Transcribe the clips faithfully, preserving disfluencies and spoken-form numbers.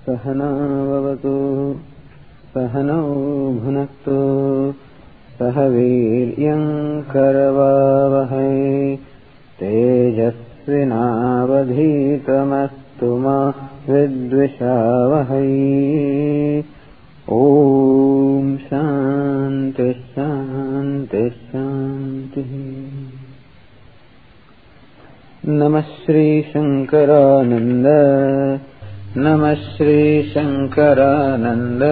सहना भवतु सहनौ भुनक्तु सह वीर्यं करवावहै तेजस्विनावधीतमस्तु मा विद्विषावहै। ओम शांति शांति शांति। नमः श्री शंकरानंद नमः Shri Shankaranand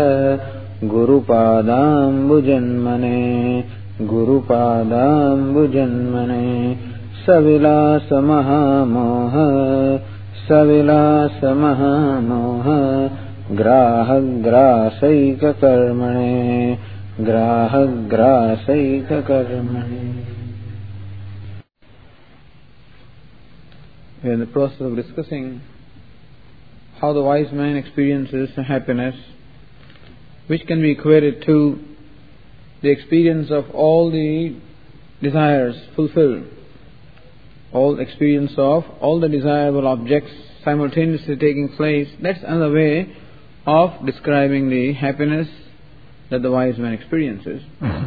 गुरुपादाम्बुजन्मने गुरुपादाम्बुजन्मने सविलास महामोह सविलास महामोह ग्राहग्रासैककर्मणे ग्राहग्रासैककर्मणे। We are in the process of discussing how the wise man experiences happiness, which can be equated to the experience of all the desires fulfilled, all experience of all the desirable objects simultaneously taking place. That's another way of describing the happiness that the wise man experiences. Mm-hmm.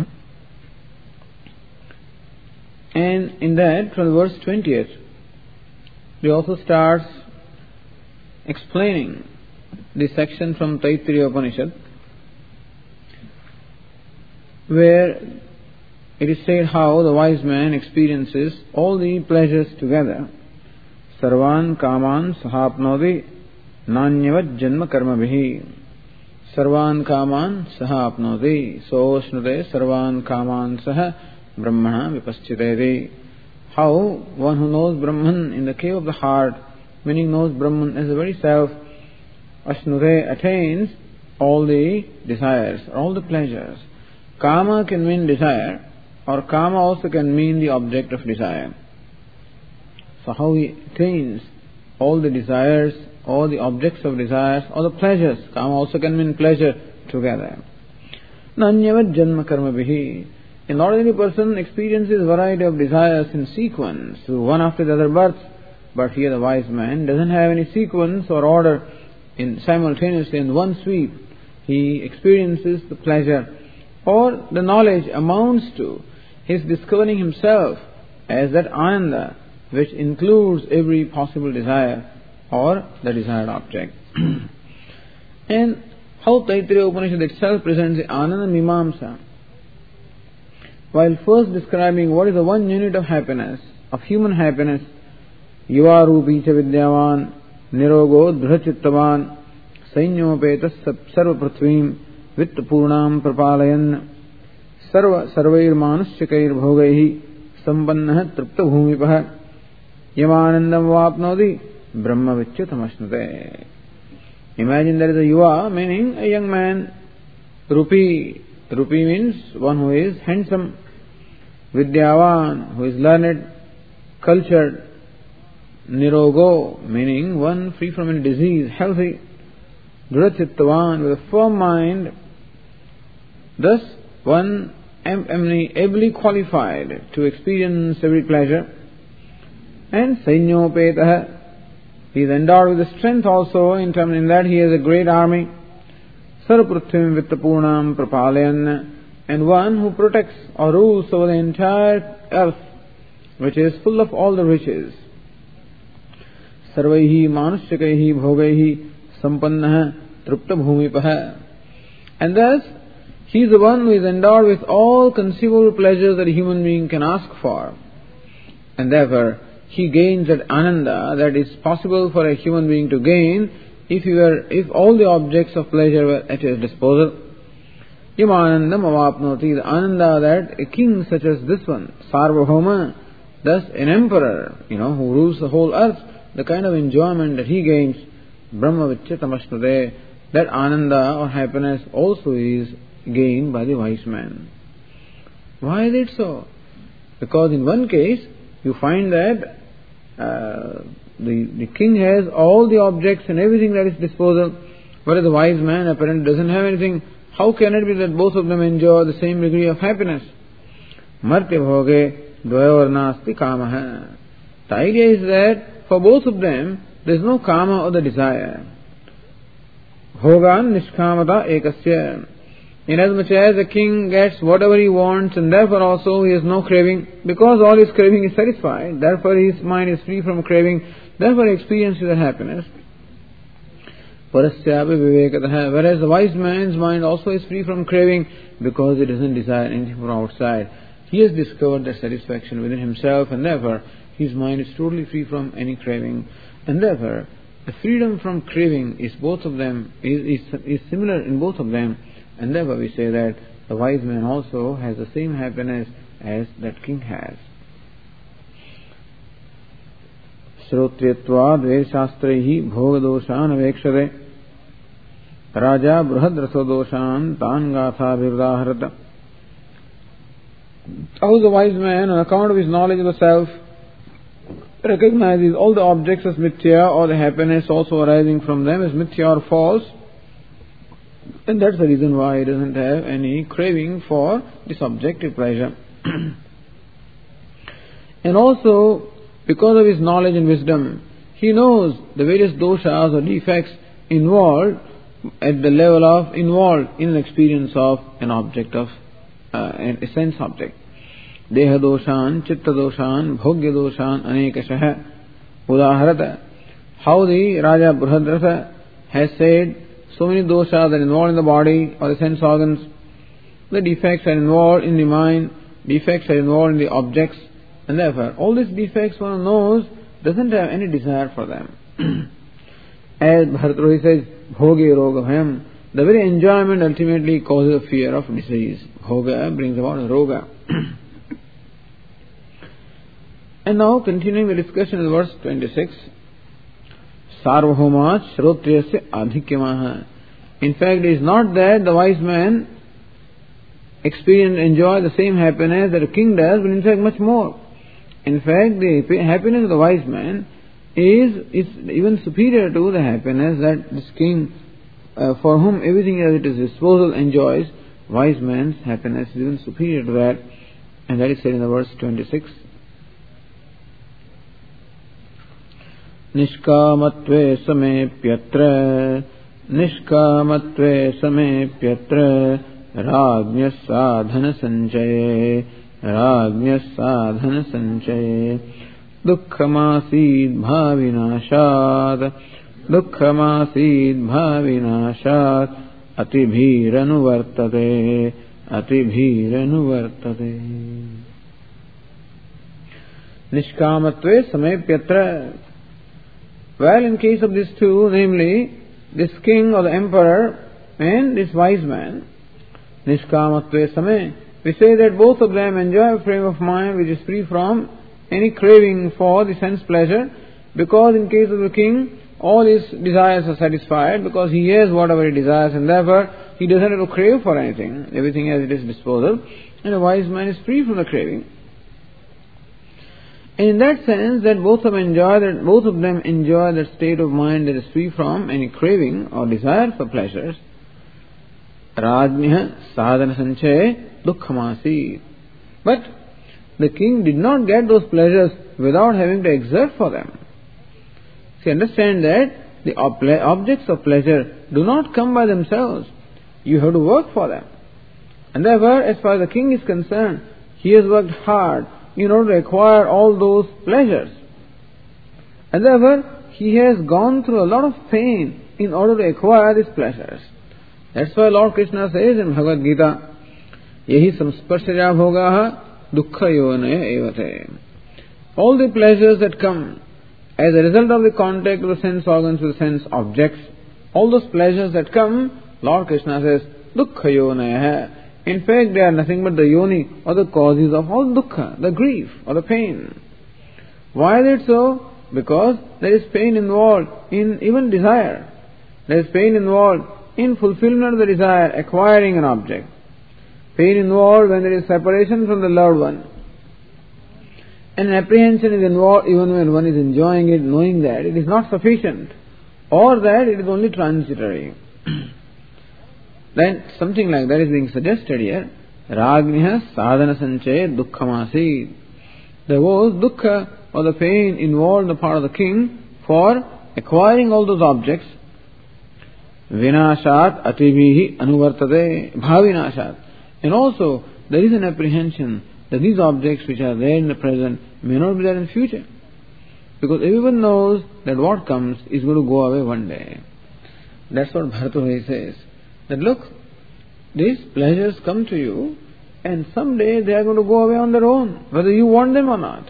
And in that, from verse twentieth, he also starts explaining the section from Taittiriya Upanishad, where it is said how the wise man experiences all the pleasures together. Sarvan kaman sahapnoti nanyavad janma karma bihi. Sarvan kaman sahapnoti soosnute sarvan kaman sah brahmana vipaschiteti. How one who knows Brahman in the cave of the heart, meaning knows Brahman as the very self, ashnute attains all the desires, all the pleasures. Kama can mean desire, or kama also can mean the object of desire. So how he attains all the desires, all the objects of desires, all the pleasures. Kama also can mean pleasure together. Nanyavad janma karma bihi. An ordinary person experiences a variety of desires in sequence, one after the other births, but here the wise man doesn't have any sequence or order in simultaneously in one sweep. He experiences the pleasure, or the knowledge amounts to his discovering himself as that ananda which includes every possible desire or the desired object. And how Taittiriya Upanishad itself presents the Ananda Mimamsa, while first describing what is the one unit of happiness, of human happiness, Yuva Rupi Cha Vidyavan Nirogo Dhrachittavan Sainyopetas Sarva Prithvim Vitta Purnam Prapalayan Sarva Sarvair Manushchakair Bhogaihi Sampannah Tripta Bhumipah Yamanandam Vapnodi Brahma Vichutamashnute. Imagine there is a Yuva, meaning a young man. Rupi, Rupi means one who is handsome. Vidyavan, who is learned, cultured. Nirogo, meaning one free from any disease, healthy. Dhrachittavan, with a firm mind. Thus, one am, am ably qualified to experience every pleasure. And Sainyopetaha, he is endowed with the strength also, in terms in that he has a great army. Sarvapruthvim Vittapurnam Prapalayan, and one who protects or rules over the entire earth, which is full of all the riches. Sarvaihi Manushchakaihi Bhogaihi Sampannah Tripta Bhumipaha. And thus, he is the one who is endowed with all conceivable pleasures that a human being can ask for. And therefore, he gains that ananda that is possible for a human being to gain if he were, if all the objects of pleasure were at his disposal. Yamanandam avapnoti, the ananda that a king such as this one, Sarvabhauma, thus an emperor, you know, who rules the whole earth, the kind of enjoyment that he gains, Brahma Vichitamashnade, that ananda or happiness also is gained by the wise man. Why is it so? Because in one case, you find that uh, the, the king has all the objects and everything at his disposal, whereas the wise man apparently doesn't have anything. How can it be that both of them enjoy the same degree of happiness? Martya bhoge dvayornasti kamaha. The idea is that for both of them, there is no kama or the desire. Bhogan nishkamata ekasya. Inasmuch as the king gets whatever he wants, and therefore also he has no craving, because all his craving is satisfied, therefore his mind is free from craving, therefore he experiences the happiness. Parasyapi vivekataha. Whereas the wise man's mind also is free from craving, because he doesn't desire anything from outside. He has discovered that satisfaction within himself, and therefore his mind is totally free from any craving. And therefore, the freedom from craving is both of them, is, is, is similar in both of them. And therefore we say that the wise man also has the same happiness as that king has. Shrotriyatvad Vedashastrehi Bhogadoshan Avekshade Raja Bruhadrasodoshan Tan Gatha Virdaharata. How the wise man, on account of his knowledge of the self, recognizes all the objects as mithya, or the happiness also arising from them as mithya or false, and that's the reason why he doesn't have any craving for the subjective pleasure. And also, because of his knowledge and wisdom, he knows the various doshas or defects involved at the level of involved in an experience of an object of uh, a sense object. Deha doshan, chitta doshan, bhogya doshan, anekashaha. Udaharata. How the Raja Bruhadrasa has said, so many doshas are involved in the body or the sense organs. The defects are involved in the mind, defects are involved in the objects, and therefore all these defects one knows doesn't have any desire for them. As Bharatarohi says, bhoge roga bhayam, the very enjoyment ultimately causes a fear of disease. Bhoga brings about a roga. And now continuing the discussion in verse twenty-six. Sarvabhaumat shrotriyasya adhikyamaha. In fact, it is not that the wise man experience, enjoy the same happiness that a king does, but in fact much more. In fact, the happiness of the wise man is, is even superior to the happiness that this king, uh, for whom everything at his disposal enjoys. Wise man's happiness is even superior to that. And that is said in the verse twenty-six. Nishkamatve samepyatra Nishkamatve samepyatra Rajnya sadhana sanchaye Rajnya sadhana sanchaye Dukkhamasid bhavinashad Dukkhamasid bhavinashad Atibhiranuvartate Atibhiranuvartate. Nishkamatve samepyatra. Well, in case of these two, namely, this king or the emperor and this wise man, Nishkamatve Same, we say that both of them enjoy a frame of mind which is free from any craving for the sense pleasure, because in case of the king, all his desires are satisfied, because he has whatever he desires, and therefore he doesn't have to crave for anything. Everything has at his disposal, and a wise man is free from the craving. And in that sense, that both of them enjoy that both of them enjoy that state of mind that is free from any craving or desire for pleasures. Rajnya sadhana sanchaye dukkhamasi. But the king did not get those pleasures without having to exert for them. So understand that the objects of pleasure do not come by themselves. You have to work for them. And therefore, as far as the king is concerned, he has worked hard in order to acquire all those pleasures. And therefore, he has gone through a lot of pain in order to acquire these pleasures. That's why Lord Krishna says in Bhagavad Gita, Yehi samsparshaja bhogaha dukkha yonaya evate. All the pleasures that come as a result of the contact of the sense organs with sense objects, all those pleasures that come, Lord Krishna says, dukkha yonaya. In fact, they are nothing but the yoni or the causes of all dukkha, the grief or the pain. Why is it so? Because there is pain involved in even desire. There is pain involved in fulfillment of the desire, acquiring an object. Pain involved when there is separation from the loved one. And apprehension is involved even when one is enjoying it, knowing that it is not sufficient, or that it is only transitory. Then something like that is being suggested here. Rajnya sadhana sanchaye dukkhamasi. There was dukkha or the pain involved on the part of the king for acquiring all those objects. Vinashat atibihi anuvartate bhavinashat. And also, there is an apprehension that these objects which are there in the present may not be there in the future. Because everyone knows that what comes is going to go away one day. That's what Bharata says. That look, these pleasures come to you and someday they are going to go away on their own, whether you want them or not.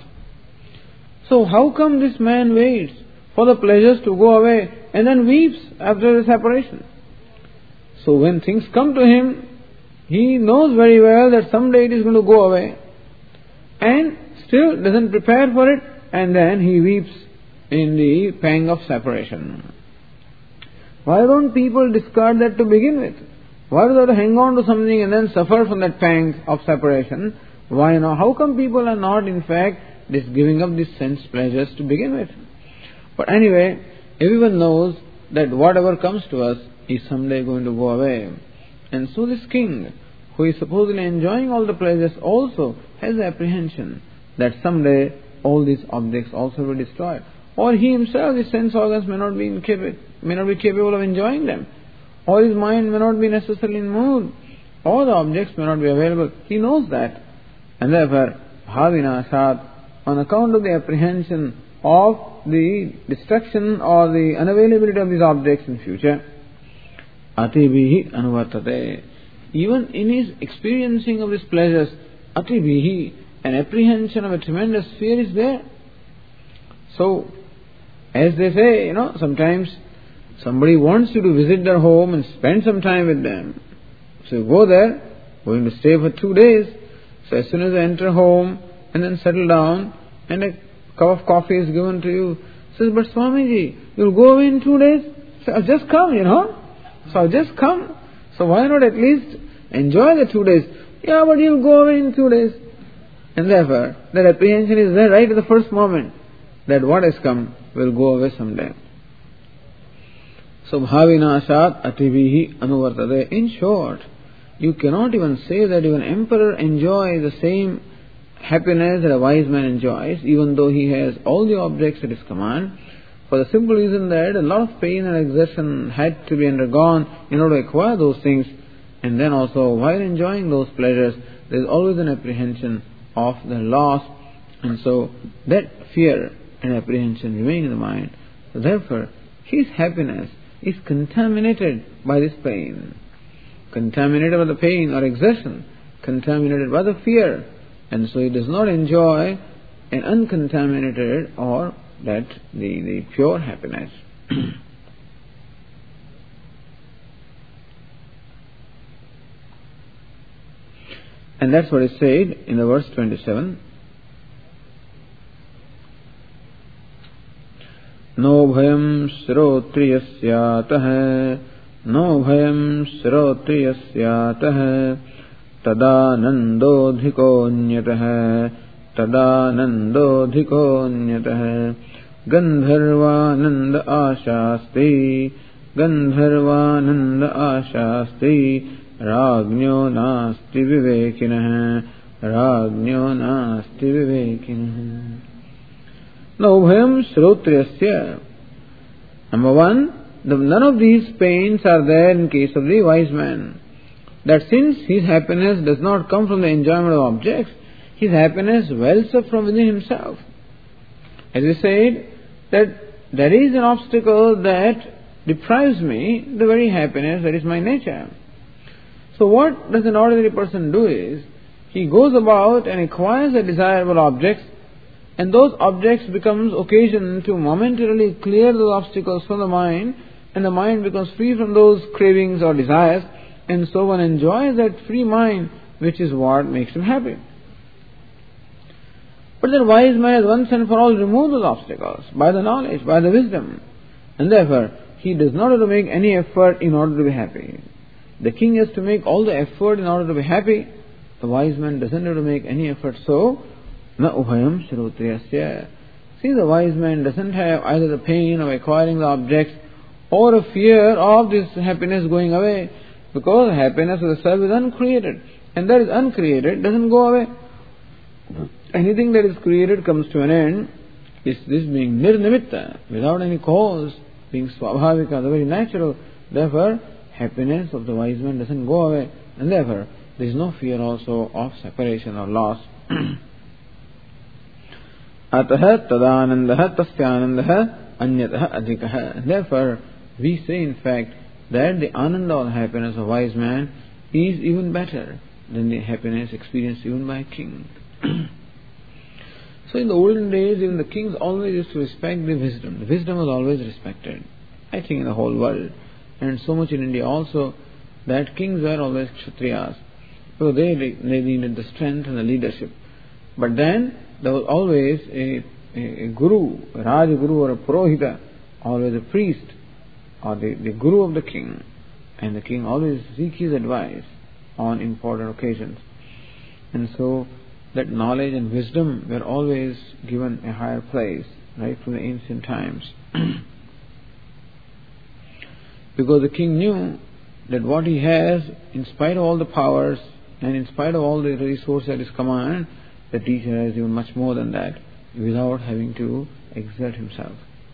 So how come this man waits for the pleasures to go away and then weeps after the separation? So when things come to him, he knows very well that someday it is going to go away and still doesn't prepare for it, and then he weeps in the pang of separation. Why don't people discard that to begin with? Why do they have to hang on to something and then suffer from that pang of separation? Why not? How come people are not in fact this giving up these sense pleasures to begin with? But anyway, everyone knows that whatever comes to us is someday going to go away. And so this king, who is supposedly enjoying all the pleasures, also has the apprehension that someday all these objects also will be destroyed. Or he himself, his sense organs may not be incapable, may not be capable of enjoying them. Or his mind may not be necessarily in mood. Or the objects may not be available. He knows that. And therefore, bhavinashat, on account of the apprehension of the destruction or the unavailability of these objects in future, atibihi anuvartate. Even in his experiencing of these pleasures, atibihi, an apprehension of a tremendous fear is there. So, as they say, you know, sometimes somebody wants you to visit their home and spend some time with them. So you go there, going to stay for two days. So as soon as you enter home and then settle down and a cup of coffee is given to you, says, but Swamiji, you'll go away in two days? So I've just come, you know. So I've just come. So why not at least enjoy the two days? Yeah, but you'll go away in two days. And therefore, that apprehension is there right at the first moment, that what has come will go away someday. So, bhavinashat atibihi anuvartate. In short, you cannot even say that even emperor enjoys the same happiness that a wise man enjoys, even though he has all the objects at his command, for the simple reason that a lot of pain and exertion had to be undergone in order to acquire those things. And then also, while enjoying those pleasures, there is always an apprehension of the loss, and so that fear and apprehension remain in the mind. So therefore, his happiness is contaminated by this pain, contaminated by the pain or exertion, contaminated by the fear, and so he does not enjoy an uncontaminated or that the, the pure happiness. And that's what is said in the verse twenty-seven. No bhayam shrotriyasyaatah, no bhayam shrotriyasyatah, tadanandodhikonyatah, tadanandodhikonyatah, gandharvananda ashasti, gandharvananda ashasti, Ragnyo nasti vivekinah, Ragnyo nasti vivekinah. Now, bhayam shrotriyasya. Number one, the, none of these pains are there in case of the wise man. That since his happiness does not come from the enjoyment of objects, his happiness wells up from within himself. As we said, that there is an obstacle that deprives me the very happiness that is my nature. So what does an ordinary person do is, he goes about and acquires the desirable objects, and those objects becomes occasion to momentarily clear those obstacles from the mind, and the mind becomes free from those cravings or desires, and so one enjoys that free mind, which is what makes him happy. But the wise man has once and for all removed those obstacles by the knowledge, by the wisdom, and therefore he does not have to make any effort in order to be happy. The king has to make all the effort in order to be happy. The wise man doesn't have to make any effort. So, na ubhayam shrotriyasya. See, the wise man doesn't have either the pain of acquiring the objects or a fear of this happiness going away, because happiness of the self is uncreated, and that is uncreated doesn't go away. Anything that is created comes to an end. Is this being nirnimitta, without any cause, being swabhavika, the very natural, Therefore, happiness of the wise man doesn't go away, and therefore there is no fear also of separation or loss. Ataha tadanandaha tasyanandaha anyataha adhikaha. Therefore, we say in fact that the ananda or happiness of a wise man is even better than the happiness experienced even by a king. So in the olden days, even the kings always used to respect the wisdom. The wisdom was always respected, I think, in the whole world. And so much in India also, that kings were always kshatriyas. So they, they needed the strength and the leadership. But then, there was always a, a, a guru, a Rajaguru or a Purohita, always a priest, or the, the guru of the king. And the king always seek his advice on important occasions. And so, that knowledge and wisdom were always given a higher place, right from the ancient times. Because the king knew that what he has, in spite of all the powers and in spite of all the resources at his command, the teacher has even much more than that, without having to exert himself.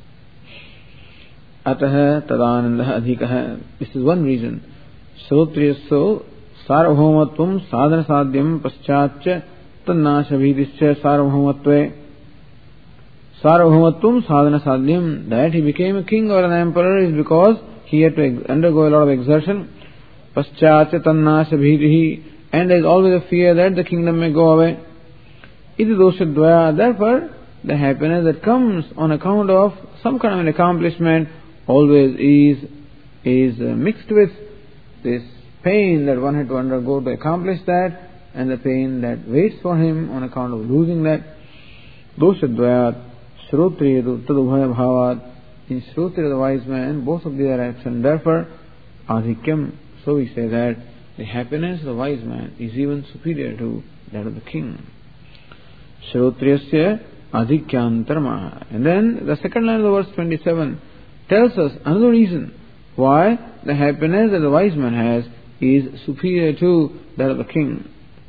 Ataha tadanandaha adhikaha. This is one reason. Shrotriyaso sarvabhaumatvam sadhana sadhyam paschatcha tannashabhidischa sarvabhaumatve. Sarvabhaumatvam sadhana sadhyam. That he became a king or an emperor is because he had to undergo a lot of exertion. Paschatcha tannashabhidihi. And there is always a fear that the kingdom may go away. Iti doshadvaya. Therefore, the happiness that comes on account of some kind of an accomplishment always is is uh, mixed with this pain that one had to undergo to accomplish that, and the pain that waits for him on account of losing that. Doshadvayat shrotriya tadubhaya bhavat. In Shrotriya, the wise man, both of these are absent. Therefore, adhikyam. So we say that the happiness of the wise man is even superior to that of the king. Shrotriyasya adhikyantarmaha. And then the second line of the verse twenty-seven tells us another reason why the happiness that the wise man has is superior to that of the king.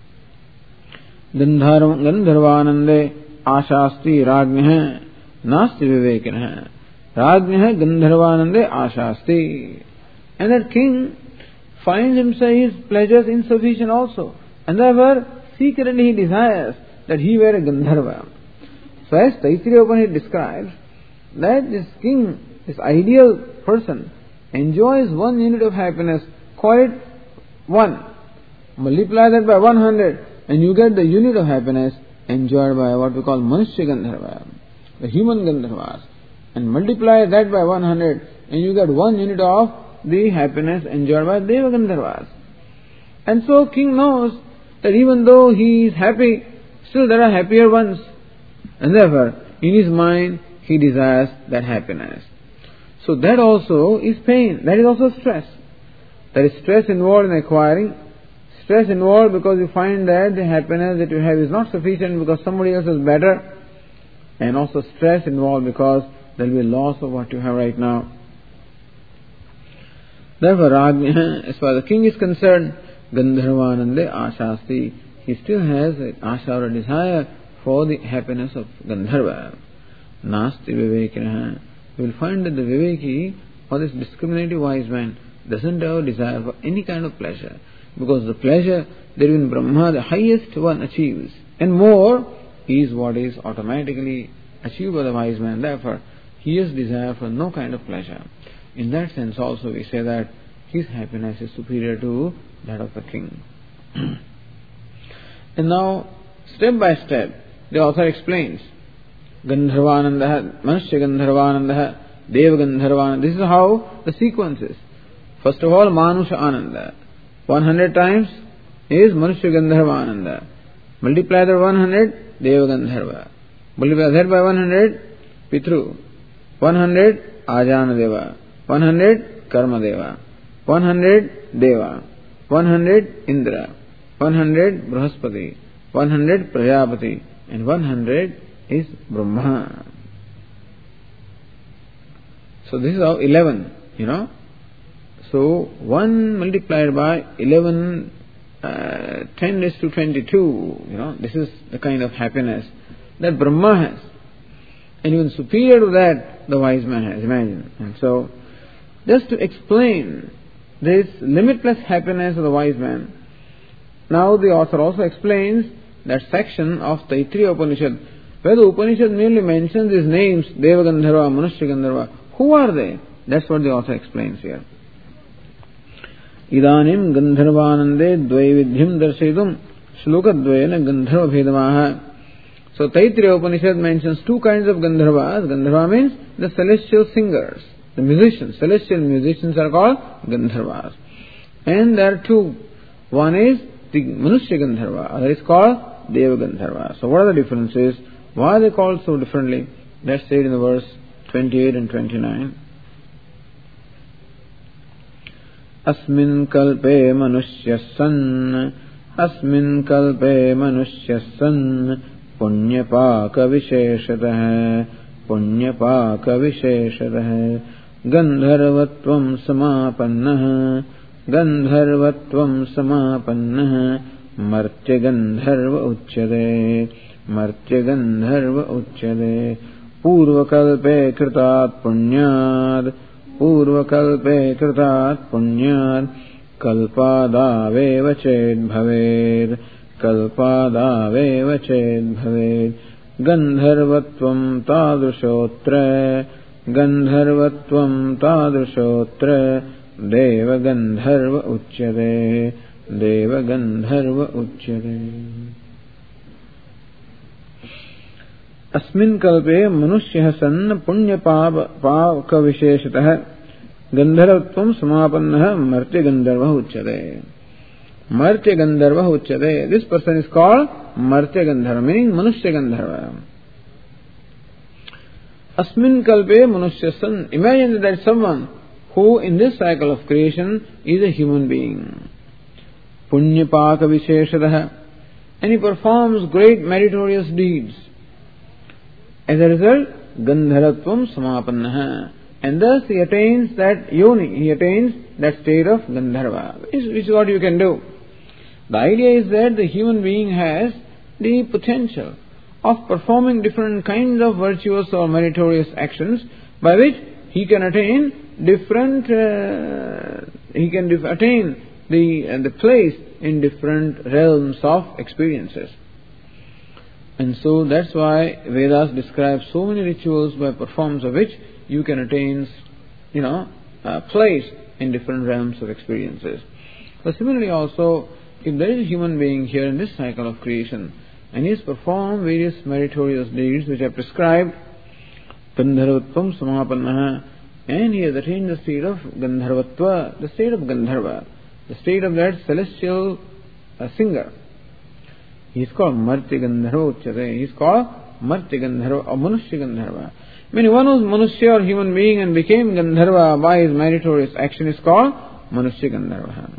Gandharvanande ashasti rajnah nasti vivekinah. Rajnah gandharvanande ashasti. And that king finds himself his pleasures insufficient also. And therefore, secretly he desires that he were a Gandharva. So as Taittiriya Upanishad describes, that this king, this ideal person, enjoys one unit of happiness, call it one. Multiply that by one hundred, and you get the unit of happiness enjoyed by what we call Manushya Gandharva, the human Gandharvas. And multiply that by one hundred, and you get one unit of the happiness enjoyed by Deva Gandharvas. And so king knows that even though he is happy, still there are happier ones. And therefore, in his mind, he desires that happiness. So that also is pain. That is also stress. There is stress involved in acquiring. Stress involved because you find that the happiness that you have is not sufficient because somebody else is better. And also stress involved because there will be a loss of what you have right now. Therefore, Rajna, as far as the king is concerned, Gandharvanande ashasti. He still has an asha or a desire for the happiness of Gandharva. Nasti vivekinaha. You will find that the viveki, or this discriminative wise man, doesn't have a desire for any kind of pleasure. Because the pleasure that in Brahma, the highest one achieves. And more is what is automatically achieved by the wise man. Therefore, he has desire for no kind of pleasure. In that sense also we say that his happiness is superior to that of the king. And now, step by step, the author explains Gandharvanandaha, Manushya Gandharvanandaha, Deva Gandharvanandaha. This is how the sequence is. First of all, Manusha Ananda. one hundred times is Manushya Gandharvananda. Multiply that one hundred, Deva Gandharva. Multiply that by one hundred, Pitru. one hundred, Ajana Deva. one hundred, Karma Deva. one hundred, Deva. one hundred, Indra. one hundred, Brahaspati. one hundred, Prajapati. And one hundred is Brahma. So this is how eleven, you know. So one multiplied by eleven, uh, ten is to twenty-two, you know. This is the kind of happiness that Brahma has. And even superior to that, the wise man has. Imagine. And so, just to explain this limitless happiness of the wise man. Now the author also explains that section of Taittiriya Upanishad, where the Upanishad merely mentions these names, Deva Gandharva, Manushya Gandharva. Who are they? That's what the author explains here. Idanim Gandharvanande Dvaividhyam Darshaitum Shlokadvayana Gandharva Bhedamaha. So Taittiriya Upanishad mentions two kinds of Gandharvas. Gandharva means the celestial singers, the musicians. Celestial musicians are called Gandharvas. And there are two. One is the Manushya Gandharva, other is called Deva Gandharva. So what are the differences? Why are they called so differently? Let's say it in the verse twenty-eight and twenty-nine. Asmin kalpe manushya san, asmin kalpe manushya san, punyapaka visheshatah, punyapaka visheshatah, gandharvatvam samapannah, gandharvatvam samapannah, martya gandharva uchyate, martya gandharva uchyate, purvakalpe kritat punyad, purvakalpe kritat punyad, kalpadaveva ched bhaved, kalpadaveva ched bhaved, gandharvatvam tadrushotra, gandharvatvam tadrushotra, Deva Gandharva Uchyate, Deva Gandharva Uchyate. Asmin kalpe manushya san punya pavaka visheshatah, Gandharvatvam samapannah martya Gandharva Uchyate. Martya Gandharva Uchyate. This person is called Martya Gandharva, meaning Manushya Gandharva. Asmin kalpe manushya san. Imagine that there is someone who in this cycle of creation is a human being. Punyapaka visheshadaha. And he performs great meritorious deeds. As a result, Gandharatvam samapannaha. And thus he attains that yoni, he attains that state of Gandharva, which is what you can do. The idea is that the human being has the potential of performing different kinds of virtuous or meritorious actions by which he can attain different, uh, he can dif- attain the, uh, the place in different realms of experiences. And so that's why Vedas describe so many rituals by performance of which you can attain, you know, a place in different realms of experiences. So similarly also, if there is a human being here in this cycle of creation, and he has performed various meritorious deeds which are prescribed, Gandharvatvam samapannaha, and he has attained the state of Gandharvatva, the state of Gandharva, the state of that celestial uh, singer. He is called Martya Gandharva Uchyate. He is called Martya Gandharva or Manushya Gandharva. Meaning one who is Manushya or human being and became Gandharva by his meritorious action is called Manushya Gandharva.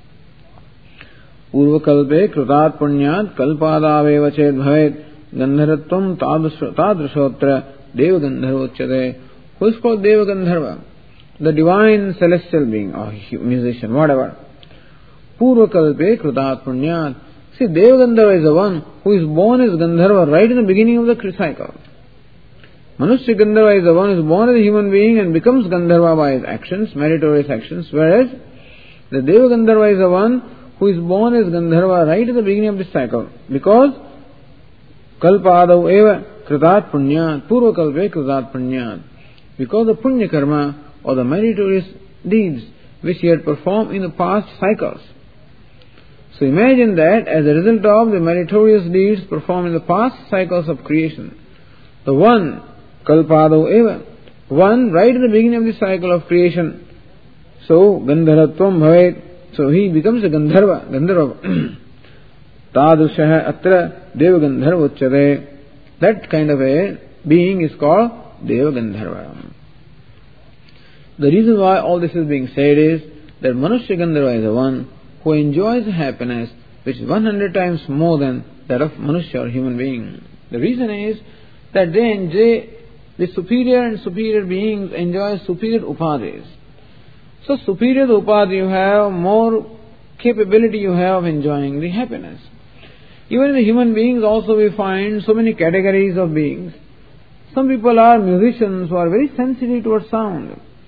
Urvakalpe kritat punyat kalpadaveva ched bhavet Gandharatvam tadrushotra Deva Gandharva Uchyate. Who is called Deva Gandharva? The divine celestial being or musician, whatever. Purvakalpe kritat punyat. See, Deva Gandharva is the one who is born as Gandharva right in the beginning of the cycle. Manushya Gandharva is the one who is born as a human being and becomes Gandharva by his actions, meritorious actions, whereas the Deva Gandharva is the one who is born as Gandharva right at the beginning of this cycle. Because Kalpadav eva kritat punyat, purva kalpe kritat punyat. Because the punya karma or the meritorious deeds which he had performed in the past cycles. So imagine that as a result of the meritorious deeds performed in the past cycles of creation, the one, Kalpadav eva, one right at the beginning of the cycle of creation, so Gandharatvam bhavet, so he becomes a Gandharva, Gandharva. Tadushaha atra Deva Gandharva Uchyate. That kind of a being is called Deva Gandharva. The reason why all this is being said is that Manushya Gandharva is the one who enjoys happiness which is one hundred times more than that of Manushya or human being. The reason is that they enjoy, the superior and superior beings enjoy superior upadhis. So superior the upadhi you have, more capability you have of enjoying the happiness. Even in the human beings also we find so many categories of beings. Some people are musicians who are very sensitive towards sound.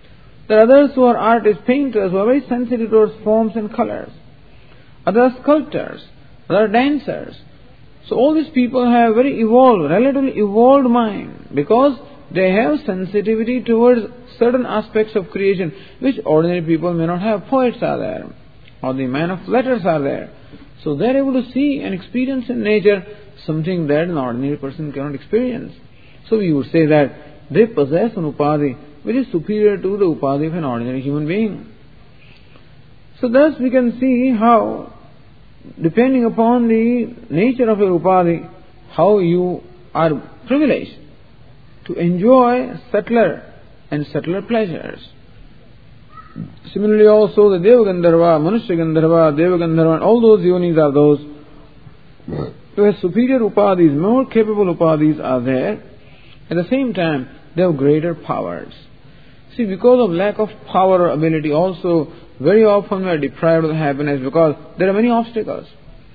There are others who are artists, painters, who are very sensitive towards forms and colors. Others sculptors, other dancers. So all these people have very evolved, relatively evolved mind, because they have sensitivity towards certain aspects of creation which ordinary people may not have. Poets are there, or the men of letters are there. So they are able to see and experience in nature something that an ordinary person cannot experience. So we would say that they possess an upadhi which is superior to the upadhi of an ordinary human being. So thus we can see how, depending upon the nature of your upadhi, how you are privileged to enjoy subtler and subtler pleasures. Similarly also the Devagandharva, Manushya Gandharva, Devagandharva, and all those yonis are those who have superior upadhis, more capable upadhis are there. At the same time, they have greater powers. See, because of lack of power or ability also, very often we are deprived of happiness because there are many obstacles.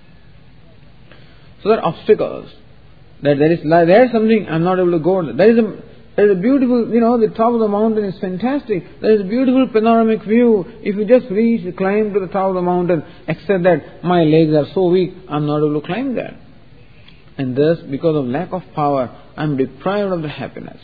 So there are obstacles. That there is there is something I am not able to go. There is a there is a beautiful, you know, the top of the mountain is fantastic. There is a beautiful panoramic view. If you just reach, climb to the top of the mountain, except that my legs are so weak, I am not able to climb there. And thus, because of lack of power, I am deprived of the happiness.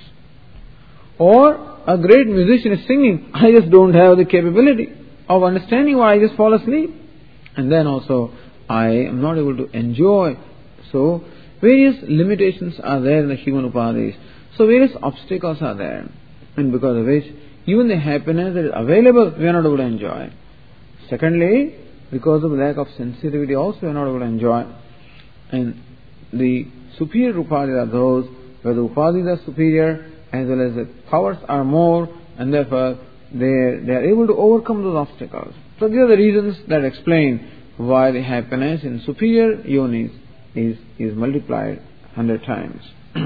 Or a great musician is singing, I just don't have the capability of understanding why I just fall asleep. And then also, I am not able to enjoy. So, various limitations are there in the human upadhis. So various obstacles are there. And because of which, even the happiness that is available, we are not able to enjoy. Secondly, because of lack of sensitivity also we are not able to enjoy. And the superior upadhis are those where the upadhis are superior as well as the powers are more, and therefore they, they are able to overcome those obstacles. So these are the reasons that explain why the happiness in superior yonis is, is multiplied hundred times.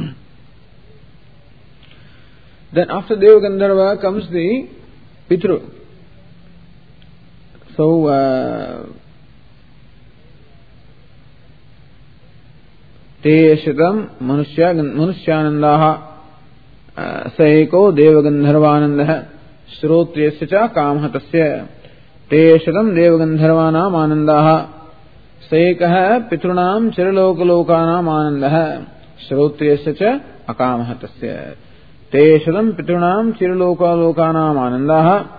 Then after Devagandharva comes the Pitru. So, uh, Te Shatam Manushyanandaha Saeko Devagandharvanandaha Shrotriyasya cha Kamhatasya Te Shatam Devagandharvanam Anandaha Saekah Pitrunam Chiralokalokanam Anandaha Shrotriyasya cha Akamhatasya Te Shatam Pitrunam Chiralokalokanam Anandaha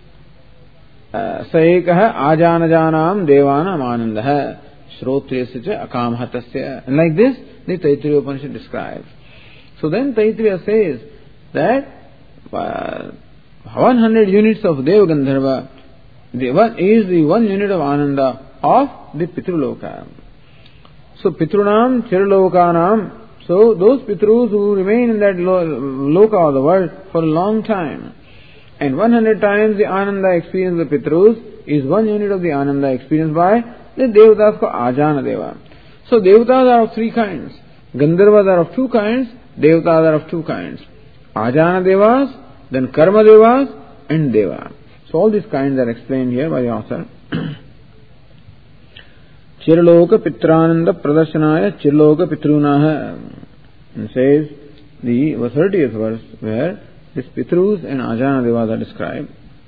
Saekah Ajanajanam Devanam Anandaha Shrotriyasya cha Akamhatasya. And like this, the Taittiriya Upanishad describes. So then Taittiriya says that uh, one hundred units of Devagandharva the one is the one unit of Ananda of the Pitruloka. So Pitrunam Chiralokanam, so those Pitrus who remain in that loka or the world for a long time. And one hundred times the Ananda experience of the Pitrus is one unit of the Ananda experienced by the Devatas called Ajana Deva. So Devatas are of three kinds. Gandharvas are of two kinds. Devatas are of two kinds. Ajana Devas, then Karma Devas, and Deva. So all these kinds are explained here by the author. Chiraloka Pitrananda Pradarsanaya Chiraloka Pitrunaha. And says the thirtieth verse where these Pitrus and Ajana Devas are described.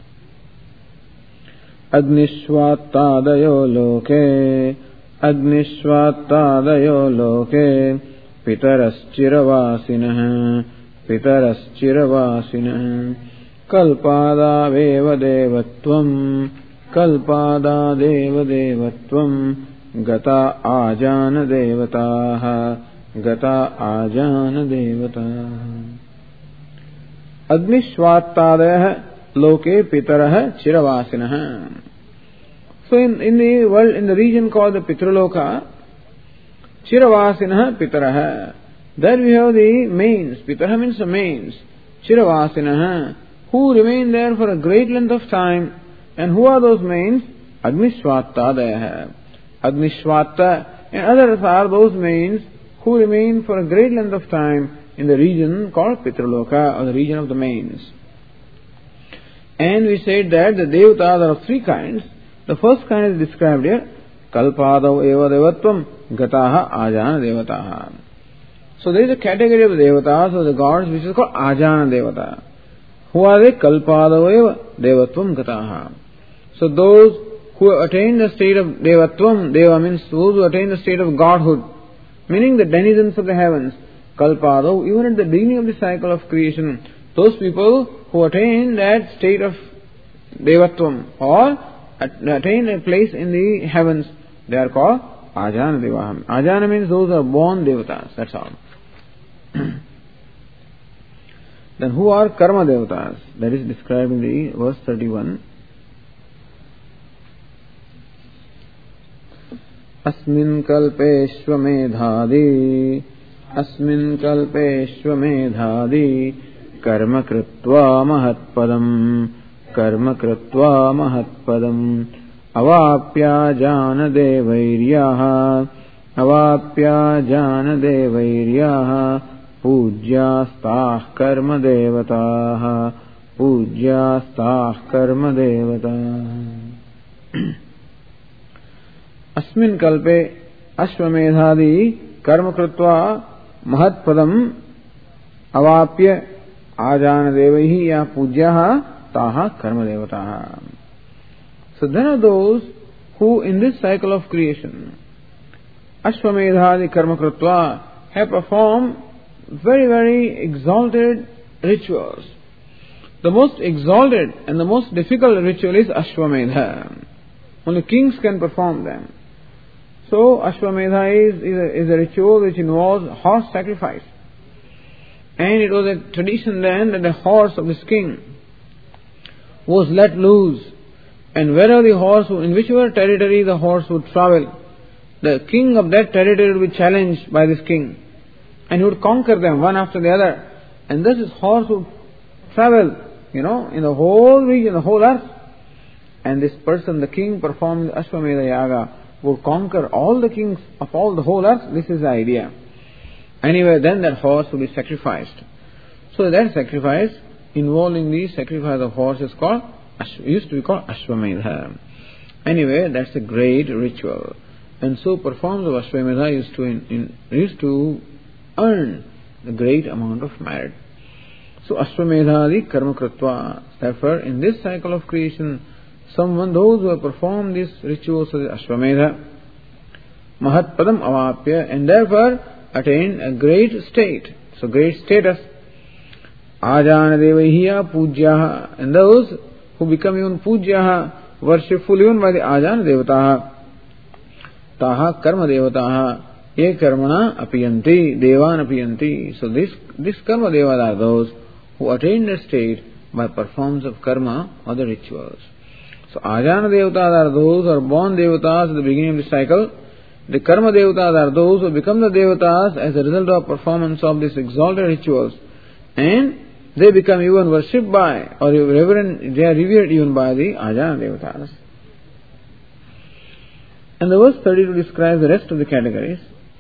Agnishvatadayo loke Agnishvatadayo loke Pitaraschiravasinah Pitaraschiravasinah Kalpada Veva Devatvam Kalpada Deva Devatvam Gata Ajana Devataha Gata Ajana Devataha. Agnishvatadaya Loke Pitaraha Chiravasinah. So in, in the world, in the region called the Pitraloka, Chiravasinah Pitaraha. There we have the mains. Pitaraha means the mains. Chiravasinah, who remain there for a great length of time. And who are those mains? Agnishvatadaya. Agnishvata and others are those mains who remain for a great length of time in the region called Pitraloka, or the region of the mains. And we said that the Devatas are of three kinds. The first kind is described here. Kalpadav eva devatvam gataha ajana devataha. So there is a category of devatas or the gods which is called ajana devata, Who are they? Kalpadaveva devatvam gataha. So those who attain the state of devatvam, deva means those who attain the state of godhood, meaning the denizens of the heavens, kalpadav, even at the beginning of the cycle of creation, those people who attain that state of devatvam or attain a place in the heavens, they are called ajana devaham. Ajana means those who are born devatas, that's all. Then who are karma devatas? That is described in the verse thirty-one. Asmin kalpe shvamedhadi Asmin kalpe shvamedhadi Karma kritva mahatpadam Karma kritva mahatpadam Avapya jana devairyaha Avapya jana devairyaha Pujyastah karma devataha Pujyastah karma devataha. Asmin kalpe ashvamedhadi karma kritva mahatpadam avapya ajana devaihi ya pujyaha taha karma devataha. So there are those who in this cycle of creation, ashvamedhadi karma kritva, have performed very, very exalted rituals. The most exalted and the most difficult ritual is Ashwamedha. Only kings can perform them. So Ashwamedha is, is, a, is a ritual which involves horse sacrifice. And it was a tradition then that the horse of this king was let loose. And wherever the horse, in whichever territory the horse would travel, the king of that territory would be challenged by this king. And he would conquer them one after the other. And thus his horse would travel, you know, in the whole region, the whole earth. And this person, the king, performed the Ashwamedha Yaga, would conquer all the kings of all the whole earth. This is the idea. Anyway, then that horse would be sacrificed. So that sacrifice, involving the sacrifice of horse, is called, used to be called Ashwamedha. Anyway, that's a great ritual. And so performance of Ashwamedha used to, in, in, used to earn a great amount of merit. So Ashwamedhadi karma kritva. Therefore, in this cycle of creation, someone, those who have performed these rituals of Ashwamedha, mahatpadam avapya, and therefore attain a great state, so great status, ajana devaihiya pujyaha, and those who become even pujyaha, worshipful even by the ajana devataha, taha karma devataha, ye karmana apiyanti, devan apiyanti. So this, this karma devas are those who attain the state by performance of karma or the rituals. So ajana devatas are those who are born devatas at the beginning of the cycle. The karma devatas are those who become the devatas as a result of performance of these exalted rituals. And they become even worshipped by, or reverend, they are revered even by the ajana devatas. And the verse thirty-two describes the rest of the categories.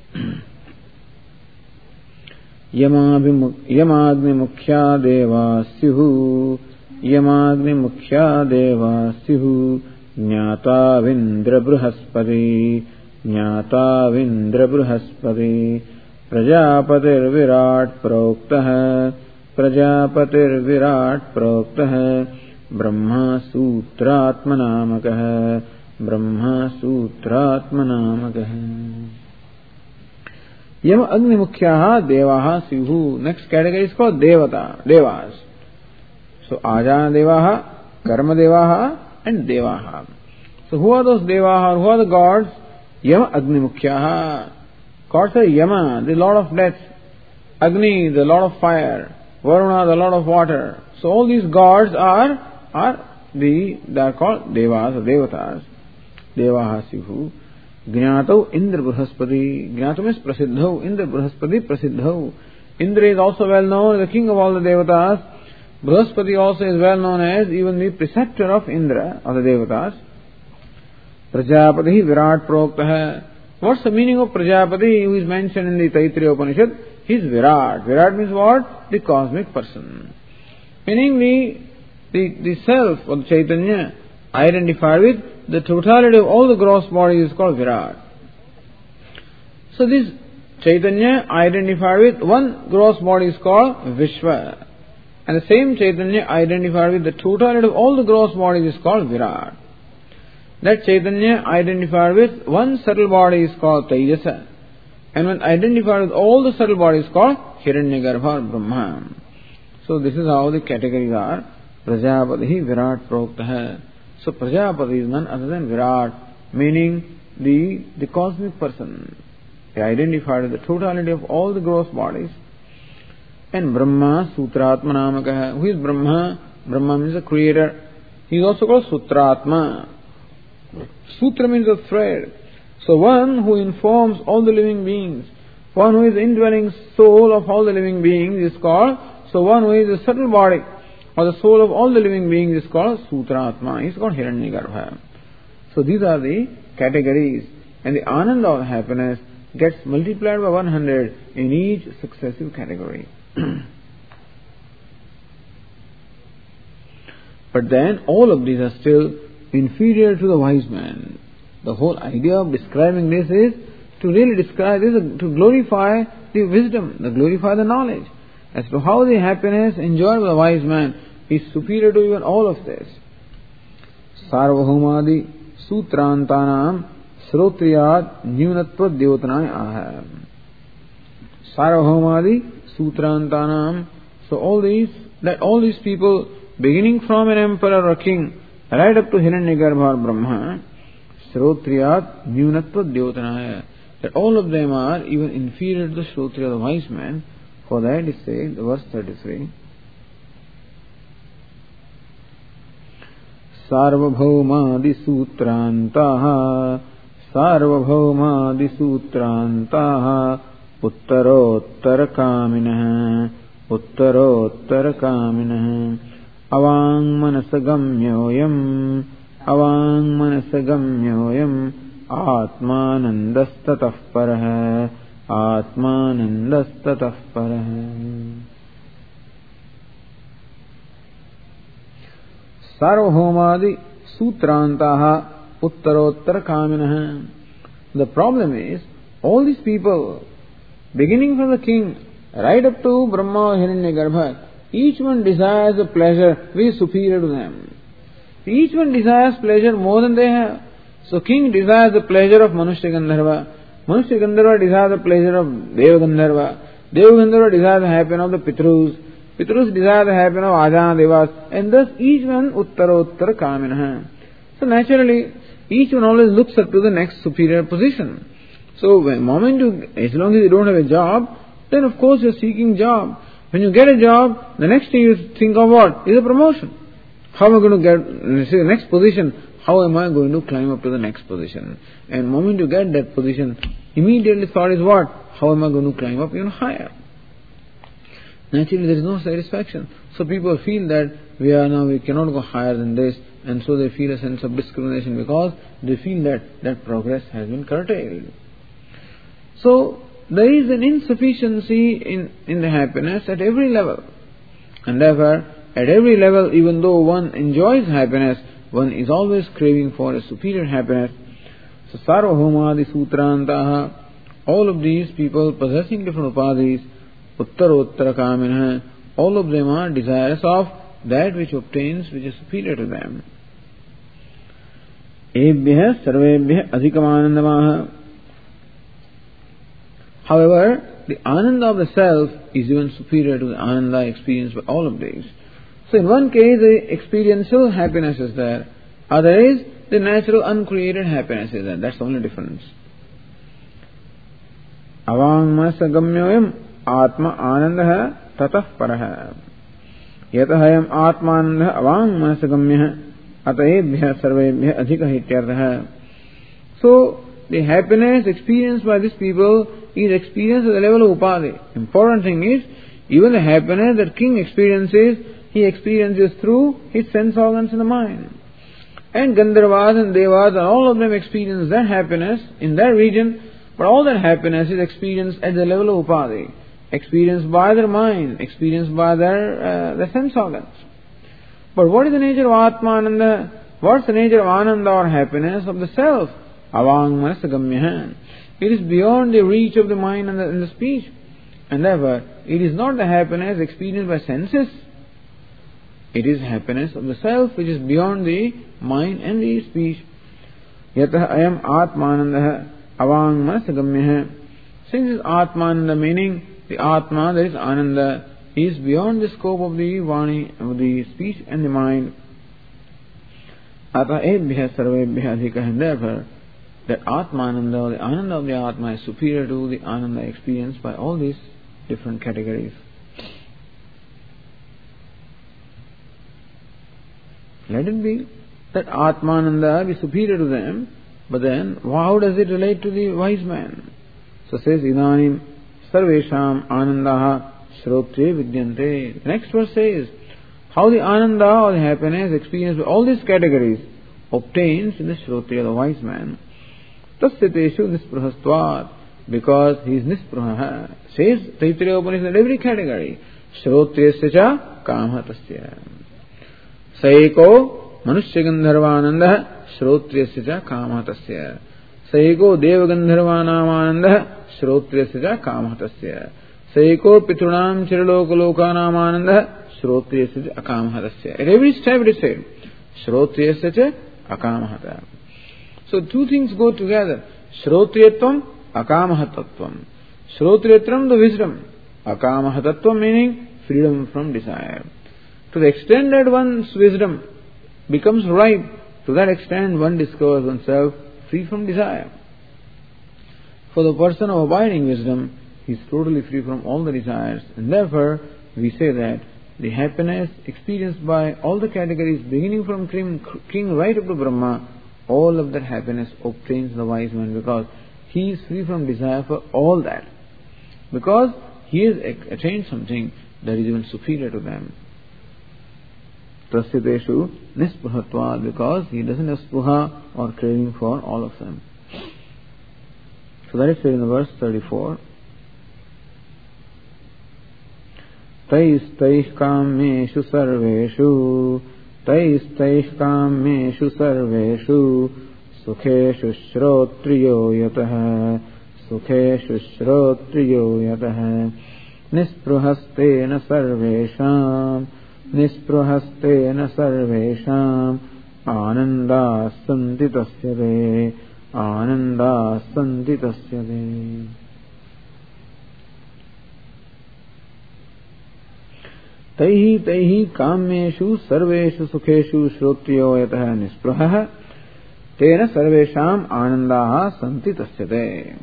Yamagni mukhya deva syuhu Yamagni mukhya deva syuhu Jnata vindra bruhaspati Jnata vindra bruhaspati Prajapatir virat proktah Prajapatir virat proktah Brahma sutratmanamakah Brahma sutratmanamakah. Yama Agni Mukhyaha Devaha Sivhu. Next category is called Devata, Devas. So Ajana Devaha, Karma Devaha, and Devaha. So who are those Devaha? Who are the gods? Yama Agni Mukhyaha. Gods are Yama, the Lord of Death. Agni, the Lord of Fire. Varuna, the Lord of Water. So all these gods are are the they are called Devas or Devatas. Devaha Sivhu. Jnatau Indra Bruhaspati. Jnatau means Prasiddhau. Indra Bruhaspati Prasiddhau. Indra is also well known as the king of all the Devatas. Bruhaspati also is well known as even the preceptor of Indra or the Devatas. Prajapati Virat Proktah. What's the meaning of Prajapati who is mentioned in the Taittiriya Upanishad? He is Virat. Virat means what? The cosmic person. Meaning the, the, the self or the Chaitanya identified with the totality of all the gross bodies is called Virat. So this Chaitanya identified with one gross body is called Vishwa. And the same Chaitanya identified with the totality of all the gross bodies is called Virat. That Chaitanya identified with one subtle body is called Tejasa. And when identified with all the subtle bodies is called Hiranyagarbha or Brahma. So this is how the categories are. Prajapati Virat Prokta. So Prajapati is none other than Virat, meaning the, the cosmic person. He identified with the totality of all the gross bodies. And Brahma Sutratma Namaka. Who is Brahma? Brahma means the creator. He is also called Sutratma. Sutra means a thread. So one who informs all the living beings, one who is the indwelling soul of all the living beings is called, so one who is the subtle body or the soul of all the living beings is called Sutratma. He is called Hiranyagarbha. So these are the categories. And the Ananda of happiness gets multiplied by one hundred in each successive category. But then all of these are still inferior to the wise man. The whole idea of describing this is to really describe this, to glorify the wisdom, to glorify the knowledge as to how the happiness enjoyed by the wise man is superior to even all of this. Sarvabhaumadi Sutrantanam Srotriyat Nyunatva Dyotanaya Aha. Sarvabhaumadi Sutrantanam. So all these, that all these people, beginning from an emperor or king, right up to Hiranyagarbha or Brahma, Srotriyat Nyunatva Dyotanaya, that all of them are even inferior to the Shrotriya, the wise man. For that is said, verse thirty-three, Sarvabhaumadi Sutrantaha Sarvabhaumadi Sutrantaha Uttarottara Kaminaha Uttarottara Kaminaha Avang Manasagamyoyam Avang Manasagamyoyam Atmanandastatah Parah Atmanandastatah Parah. Sarvabhaumadi Sutrantaha Uttarottara Kaminaha. The problem is, all these people, beginning from the king, right up to Brahma or Hiranyagarbha, each one desires a pleasure which is superior to them. Each one desires pleasure more than they have. So king desires the pleasure of Manushya Gandharva. Manushya Gandharva desires the pleasure of Deva Gandharva. Deva Gandharva desires the happiness of the Pitrus. Pitrus desire the happiness of Ajana Devas. And thus each one Uttara Uttara Kaminaha. So naturally, each one always looks up to the next superior position. So when moment you, as long as you don't have a job, then of course you're seeking job. When you get a job, the next thing you think of what? Is a promotion. How am I going to get, let's say, the next position? How am I going to climb up to the next position? And the moment you get that position, immediately thought is what? How am I going to climb up even higher? Naturally, there is no satisfaction. So people feel that we are now, we cannot go higher than this, and so they feel a sense of discrimination because they feel that that progress has been curtailed. So there is an insufficiency in, in the happiness at every level. And therefore, at every level, even though one enjoys happiness, one is always craving for a superior happiness. So Sarvabhaumadi Sutrantaha, all of these people possessing different upadhis, Uttarottara Kaminaha, all of them are desirous of that which obtains, which is superior to them. Ebhyah sarvebhyah adhikamanandamaha. However, the ananda of the self is even superior to the ananda experienced by all of these. So in one case the experiential happiness is there, other is the natural uncreated happiness is there. That's the only difference. Avang manasagamyoyam atma anandaha tatah paraha. Yatahayam atma anandaha avang manasagamyah atayebhyah sarvebhyah adhikah ityarthaha. So the happiness experienced by these people is experienced at the level of upadhi. Important thing is, even the happiness that king experiences, he experiences through his sense organs in the mind. And Gandharvas and Devas and all of them experience that happiness in that region, but all that happiness is experienced at the level of upadhi, experienced by their mind, experienced by their, uh, their sense organs. But what is the nature of Atmananda? What's the nature of Ananda or happiness of the self? Avang manasagamyaha. It is beyond the reach of the mind and the, and the speech. And therefore, it is not the happiness experienced by senses. It is happiness of the self which is beyond the mind and the speech. Yatah ayam atmanandah avang manasagamyah. Since this atmananda, meaning the atma, that is ananda, is beyond the scope of the vani, of the speech and the mind. Atah ebhyah sarvebhyah adhikah. Therefore, that atmananda, or the ananda of the atma, is superior to the ananda experienced by all these different categories. Let it be that atmananda be superior to them, but then how does it relate to the wise man? So says idanim sarvesham anandaha shrotre vidyante. The next verse says how the ananda or the happiness experienced by all these categories obtains in the shrotriya, the wise man. Tasyateshu nisprahastvat, because he is nispraha. Says Taittiriya Upanishad, every category. Shrotriyasya cha kamha tasya. Saiko manushya gandharvananda shrotriyasya cha kamha tasya. Saiko deva gandharvanamananda shrotriyasya cha kamha tasya. Saiko pitrunam chiralokalokanamanda shrotriyasya cha akamha tasya. At every step it is said shrotriyasya cha akamha. So two things go together. Shrotriyatvam, akamahatatvam. Shrotriyatvam, the wisdom. Akamahatatvam meaning freedom from desire. To the extent that one's wisdom becomes ripe, to that extent one discovers oneself free from desire. For the person of abiding wisdom, he is totally free from all the desires. And therefore, we say that the happiness experienced by all the categories, beginning from king, king right up to Brahma, all of that happiness obtains the wise man, because he is free from desire for all that. Because he has attained something that is even superior to them. Prasyateshu nispruhatvad, because he doesn't have spruha or craving for all of them. So that is said in the verse thirty-four. Taistaih kameshu sarveshu Taistaih kameshu sarveshu Sukheshu shrotriyo yatah Sukheshu shrotriyo yatah Nispruhastena sarvesham Nispruhastena sarvesham Ananda santi tasyade Ananda santi tasyade. Taihi taihi kameshu sarveshu sukheshu shrotriyo yatah nisprahah tena sarvesham anandaha santi tasyate.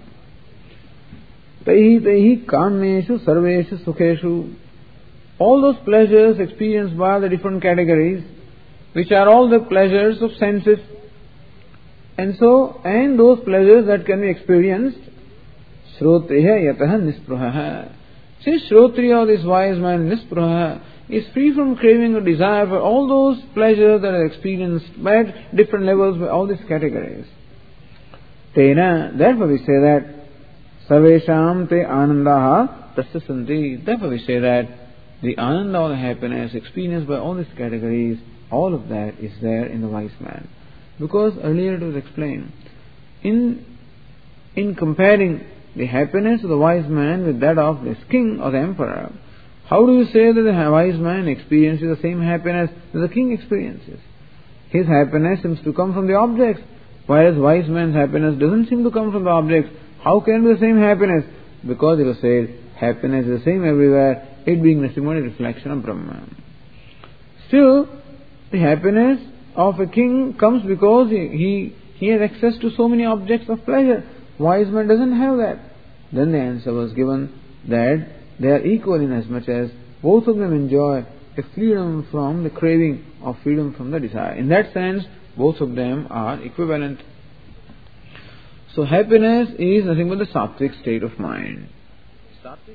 Taihi taihi kameshu sarveshu sukheshu. All those pleasures experienced by the different categories, which are all the pleasures of senses, and so, and those pleasures that can be experienced, shrotriya yatah nisprahah. Since Shrotriya, this wise man, Nispraha, is free from craving or desire for all those pleasures that are experienced by different levels, by all these categories. Tena, therefore we say that, Sarvesham te anandaha tasya santi. Therefore we say that the ananda or the happiness experienced by all these categories, all of that is there in the wise man. Because earlier it was explained, in, in comparing the happiness of the wise man with that of this king or the emperor, how do you say that the wise man experiences the same happiness that the king experiences? His happiness seems to come from the objects, whereas wise man's happiness doesn't seem to come from the objects. How can it be the same happiness? Because it was said, happiness is the same everywhere, it being nothing but a reflection of Brahman. Still, the happiness of a king comes because he, he, he has access to so many objects of pleasure. Wise man doesn't have that. Then the answer was given that they are equal in as much as both of them enjoy a freedom from the craving or freedom from the desire. In that sense, both of them are equivalent. So happiness is nothing but the sattvic state of mind. Sattvic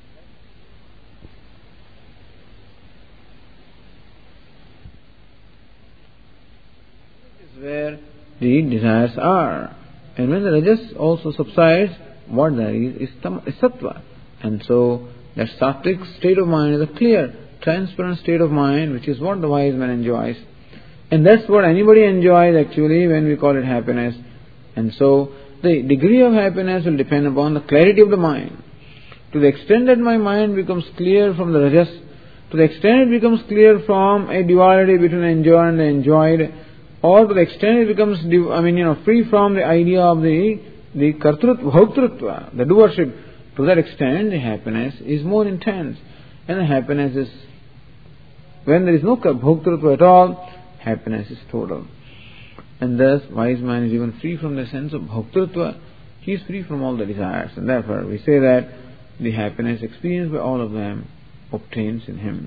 is where the desires are. And when the rajas also subsides, what there is is, tam, is sattva. And so that sattvic state of mind is a clear, transparent state of mind, which is what the wise man enjoys. And that's what anybody enjoys actually when we call it happiness. And so the degree of happiness will depend upon the clarity of the mind. To the extent that my mind becomes clear from the rajas, to the extent it becomes clear from a duality between enjoyer and the enjoyed, or to the extent it becomes, I mean, you know, free from the idea of the the kartrutva, bhoktrutva, the doership, to that extent the happiness is more intense. And the happiness is, when there is no bhoktrutva at all, happiness is total. And thus, wise man is even free from the sense of bhoktrutva. He is free from all the desires. And therefore, we say that the happiness experienced by all of them obtains in him.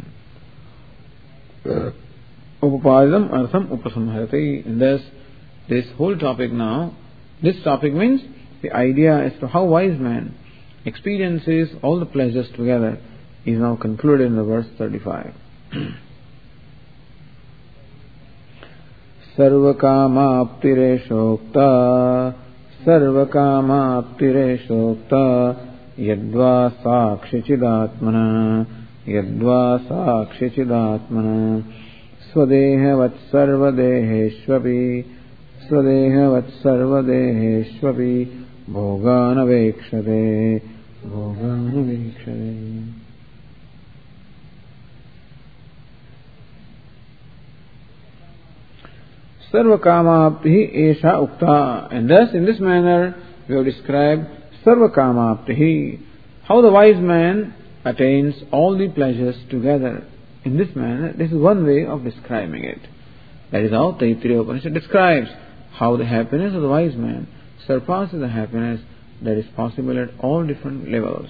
Upapadam artham upasamharati. And thus, this whole topic now, this topic means the idea as to how wise man experiences all the pleasures together is now concluded in the verse thirty-five. Sarvakamáptireshokta Sarvakamáptireshokta Yadva Sakshichidatmana Yadva Sakshichidatmana Swadeha Vat Sarvadeheshvapi Swadeha Vat Sarvadeheshvapi Bhoganavekshade Bhoganavekshade. Sarvakamaptihi esha ukta. And thus, in this manner, we have described Sarvakamaptihi, how the wise man attains all the pleasures together. In this manner, this is one way of describing it. That is how Taittiriya Upanishad describes how the happiness of the wise man surpasses the happiness that is possible at all different levels.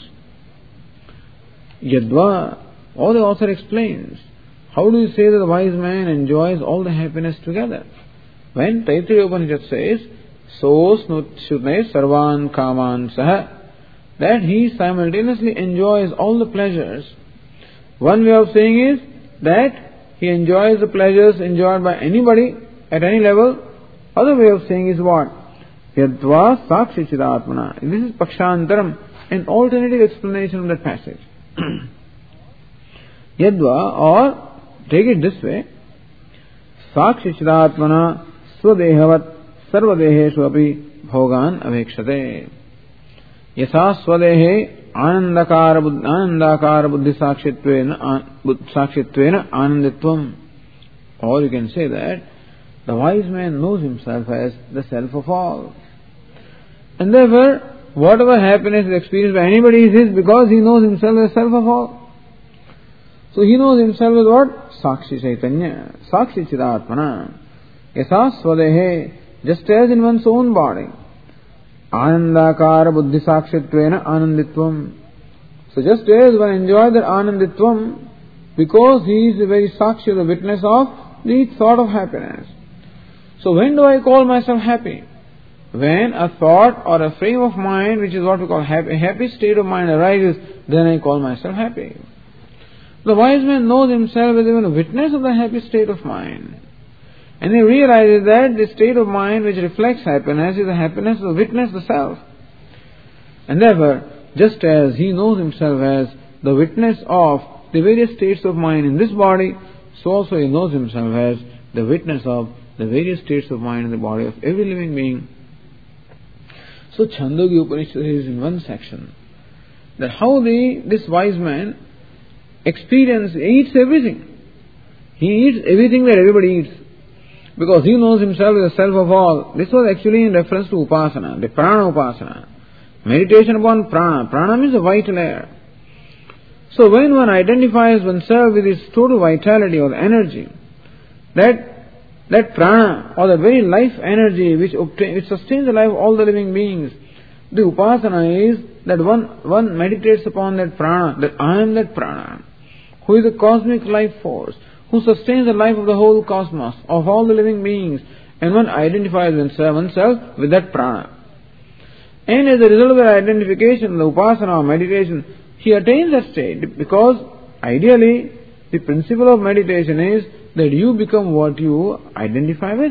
Yadva, or the author explains, how do you say that the wise man enjoys all the happiness together? When Taittiriya Upanishad says, So snutshune sarvan kaman saha, that he simultaneously enjoys all the pleasures. One way of saying is that he enjoys the pleasures enjoyed by anybody at any level. Other way of saying is what? Yadva sakshi chidatmana. This is pakshantaram, an alternative explanation of that passage. Yadva, or take it this way, sakshi chidatmana swadehavat sarvadeheshu api bhogan avekshate. Yasa swadehe anandakara anandakara buddhi sakshitvena sakshitvena ananditvam. Or you can say that the wise man knows himself as the self of all. And therefore, whatever happiness is experienced by anybody is his because he knows himself as self of all. So he knows himself as what? Sakshi Chaitanya, Sakshi Chidatmana. Yasa swadehe, just as in one's own body. Anandakara buddhi sakshitvena ananditvam. So just as one enjoys that ananditvam, because he is the very sakshi, the witness of the thought of happiness. So when do I call myself happy? When a thought or a frame of mind, which is what we call happy, a happy state of mind arises, then I call myself happy. The wise man knows himself as even a witness of the happy state of mind. And he realizes that the state of mind which reflects happiness is the happiness of the witness, the self. And therefore, just as he knows himself as the witness of the various states of mind in this body, so also he knows himself as the witness of the various states of mind in the body of every living being. So Chandogya Upanishad says in one section that how the this wise man experiences, eats everything. He eats everything that everybody eats. Because he knows himself as the self of all. This was actually in reference to upasana, the prana upasana. Meditation upon prana. Prana means the vital air. So when one identifies oneself with his total vitality or energy, that that prana or the very life energy which obtain, which sustains the life of all the living beings, the upasana is that one one meditates upon that prana, that I am that prana, who is the cosmic life force, who sustains the life of the whole cosmos, of all the living beings, and one identifies oneself, oneself with that prana. And as a result of that identification, the upasana or meditation, he attains that state, because ideally the principle of meditation is that you become what you identify with.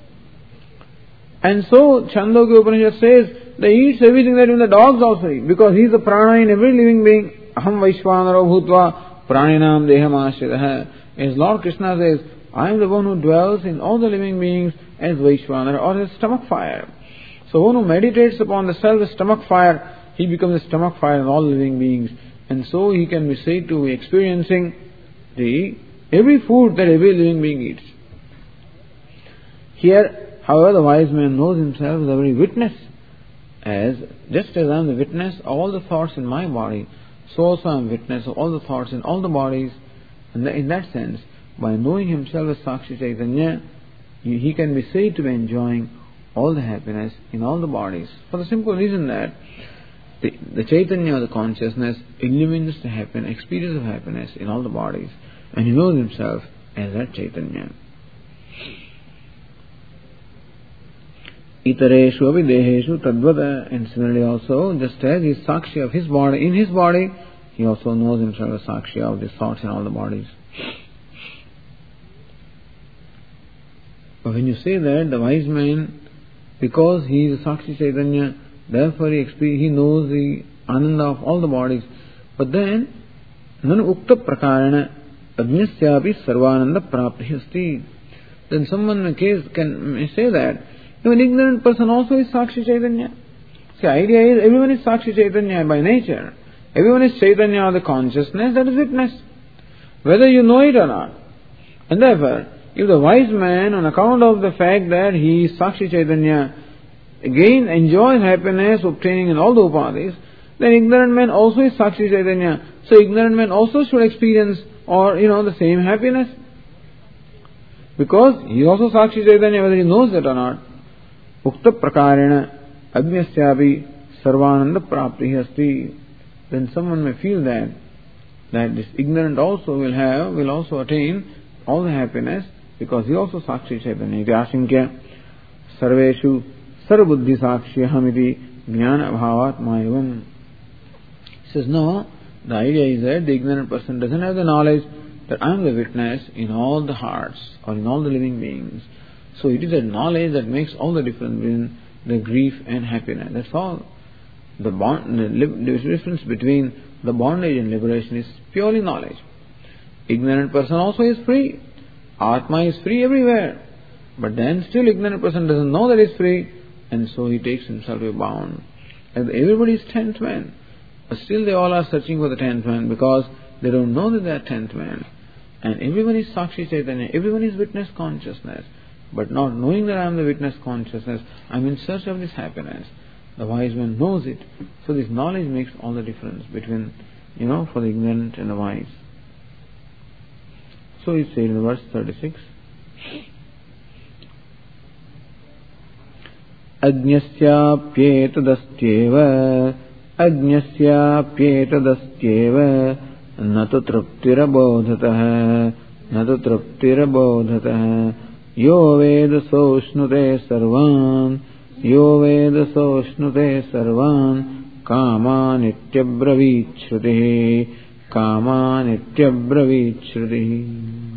And so Chandogya Upanishad says that he eats everything that even the dogs also eat, because he is the prana in every living being. Aham Vaishvanaro Bhutva Praninam Deham Ashridaha. As Lord Krishna says, I am the one who dwells in all the living beings as Vaishvanara, or as stomach fire. So one who meditates upon the self as stomach fire, he becomes a stomach fire in all living beings. And so he can be said to be experiencing the every food that every living being eats. Here, however, the wise man knows himself as a very witness, as just as I am the witness of all the thoughts in my body, so also I am witness of all the thoughts in all the bodies. And in that sense, by knowing himself as Sakshi Chaitanya, he can be said to be enjoying all the happiness in all the bodies, for the simple reason that the, the Chaitanya, the consciousness, illumines the happiness, experience of happiness in all the bodies, and he knows himself as that Chaitanya. Itareshu api deheshu tadvata, and similarly also, just as he is Sakshi of his body, in his body, he also knows himself as Sakshi of the thoughts in all the bodies. But when you say that, the wise man, because he is Sakshi Chaitanya, therefore he, he knows the Ananda of all the bodies. But then, nanu ukta prakarana ajñasyapi sarvananda prapti asti. Then someone in a case can may say that even ignorant person also is Sakshi Chaitanya. See, the idea is everyone is Sakshi Chaitanya by nature. Everyone is Chaitanya, the consciousness that is witness, whether you know it or not. And therefore, if the wise man, on account of the fact that he is Sakshi Chaitanya, again enjoys happiness obtaining in all the upadis, then ignorant man also is Sakshi Chaitanya. So ignorant man also should experience, or you know, the same happiness, because he is also Sakshi Chaitanya, whether he knows it or not. Ukta prakarena ajñasyapi sarvananda prapti asti. Then someone may feel that that this ignorant also will have, will also attain all the happiness, because he also Sakshi Chaitanya. Vyasinkya sarveshu sarbuddhi sakshiyahamiti jnana bhavat mayavam. He says, no, the idea is that the ignorant person doesn't have the knowledge that I am the witness in all the hearts or in all the living beings. So it is that knowledge that makes all the difference between the grief and happiness. That's all. The bond, the, the difference between the bondage and liberation is purely knowledge. Ignorant person also is free. Atma is free everywhere. But then still ignorant person doesn't know that he is free, and so he takes himself to be bound. And everybody is tenth man. But still they all are searching for the tenth man, because they don't know that they are tenth man. And everyone is Sakshi Chaitanya, everyone is witness consciousness. But not knowing that I am the witness consciousness, I am in search of this happiness. The wise man knows it. So this knowledge makes all the difference between, you know, for the ignorant and the wise. So he said in verse thirty-six, Ajñasyapyetadastyeva Ajñasyapyetadastyeva Natu truptirabodhatah Natu truptirabodhatah Yo veda soshnute sarvan Yo veda soshnute sarvan Kama nityabravit shruti Kama nityabravit shruti.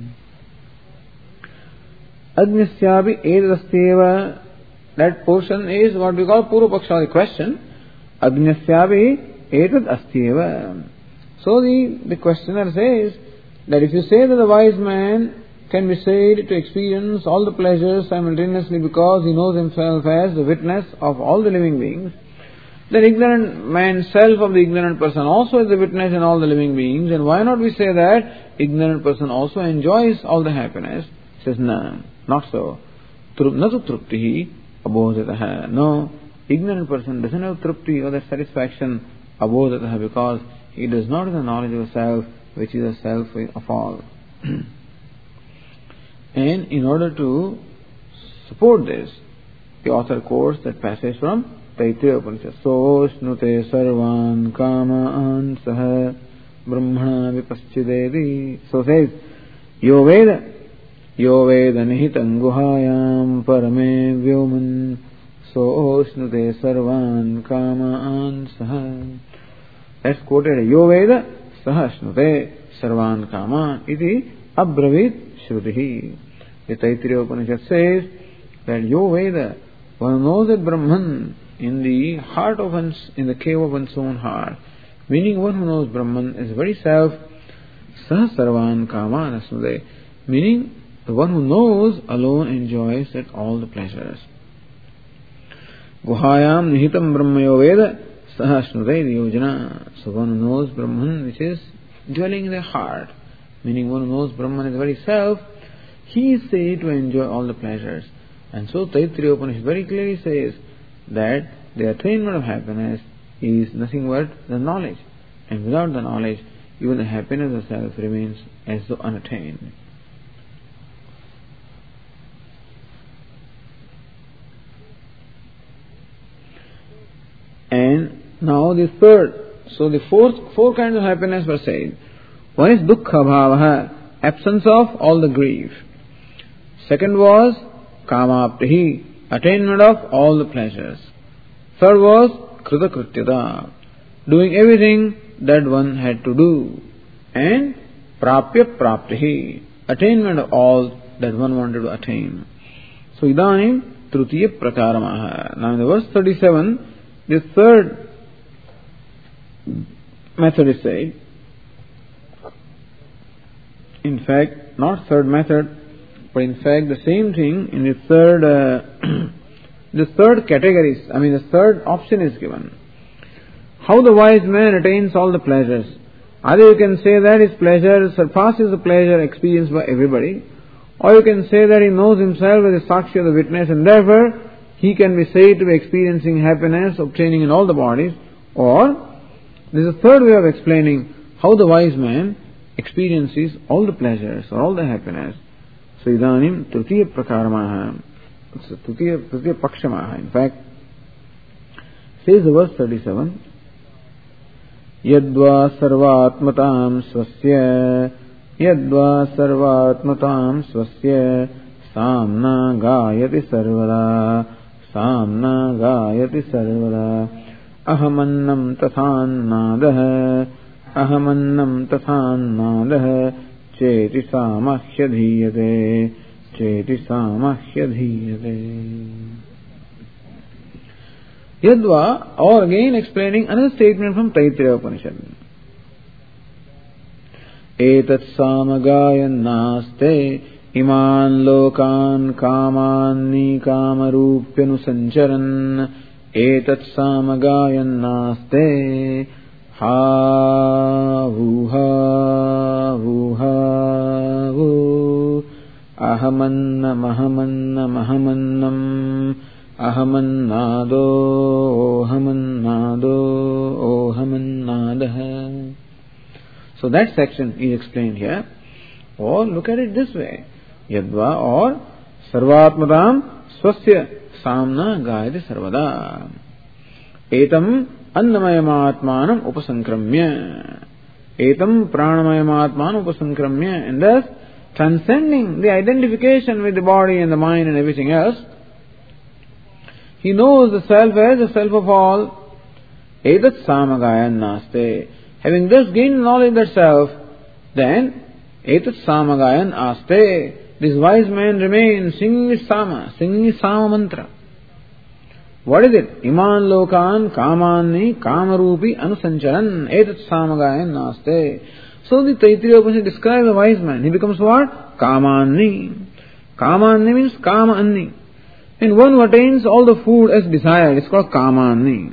Ajñasyapi etadastyeva. That portion is what we call Purva Paksha, the question. Ajñasyapi etadastyeva. So the, the questioner says that if you say that the wise man can be said to experience all the pleasures simultaneously because he knows himself as the witness of all the living beings, then ignorant man, self of the ignorant person, also is the witness in all the living beings. And why not we say that ignorant person also enjoys all the happiness? He says, no, not so. Natu truptihi abodhataha. No, ignorant person doesn't have trupti or the satisfaction abodhataha, because he does not have the knowledge of self, which is the self of all. And in order to support this, the author quotes that passage from Taittiriya Upanishad. So shnute sarvan kamaan saha brahmana vipaschideti. So says, Yo Veda, Yo Veda nihitam guhayam parame vyoman. So shnute sarvan kamaan saha. That's quoted. Yo Veda saha shnute sarvan kamaan iti abravit shruti. The Taittiriya Upanishad says that Yo Veda, one knows that Brahman in the heart of one's, in the cave of one's own heart, meaning one who knows Brahman is very self, Sah Sarvan Kaman Asnude, meaning the one who knows alone enjoys at all the pleasures. Guhayam Nihitam Brahmayo Veda Sah Asnude Yojana. So one who knows Brahman, which is dwelling in the heart, meaning one who knows Brahman is the very self, he is said to enjoy all the pleasures. And so Taittiriya Upanishad very clearly says that the attainment of happiness is nothing but the knowledge. And without the knowledge, even the happiness of self remains as though unattained. And now the third, so the fourth, four kinds of happiness were said. One is dukkha bhavaha, absence of all the grief. Second was kamaptihi, attainment of all the pleasures. Third was kritakrityata, doing everything that one had to do. And prapya praptihi, attainment of all that one wanted to attain. So idanim trutiya prakaramaha. Now in the verse thirty-seven, the third method is said. In fact, not third method, but in fact the same thing in the third, uh, the third categories. I mean, the third option is given. How the wise man attains all the pleasures. Either you can say that his pleasure surpasses the pleasure experienced by everybody, or you can say that he knows himself as a sakshi of the witness, and therefore he can be said to be experiencing happiness obtaining in all the bodies. Or there is a third way of explaining how the wise man experiences all the pleasures or all the happiness. So idanim trutiya prakaramaha, trutiya, trutiya pakshamaha. In fact, says the verse thirty-seven, yadva sarvatmatam swasya, yadva sarvatmatam swasya, samna gayati sarvada, samna gayati sarvada, ahamannam tathannadah, ahamannam tathannadah, cheti samahya dhiyate, cheti samahya dhiyate. Yadva, or again explaining another statement from Taittiriya Upanishad. Etat samagayan naste iman lokan kamanni kamarupyanu sancharan, etat samagayan naste ha vu ha vu ha vu ahamannam ahamannam ahamannam ahamannado ahamannado ahamannadah. So that section is explained here. Or look at it this way. Yadva or sarvatmatam swasya samna gayati sarvada. Etam annamayamatmanam upasankramya. Etam pranamayamatmanam upasankramya. And thus transcending the identification with the body and the mind and everything else, he knows the self as the self of all. Etat samagayan naste. Having thus gained knowledge of that self, then etat samagayan aste. This wise man remains singing his sama, singing his sama mantra. What is it? Iman lokan kamanni kamarupi anusancharan etat samagayan naste. So the Taittiriya Upanishad describes a wise man. He becomes what? Kamanni. Kamanni means kama anni. And one who attains all the food as desired, it's called kamanni.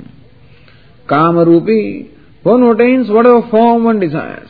Kamarupi, one who attains whatever form one desires.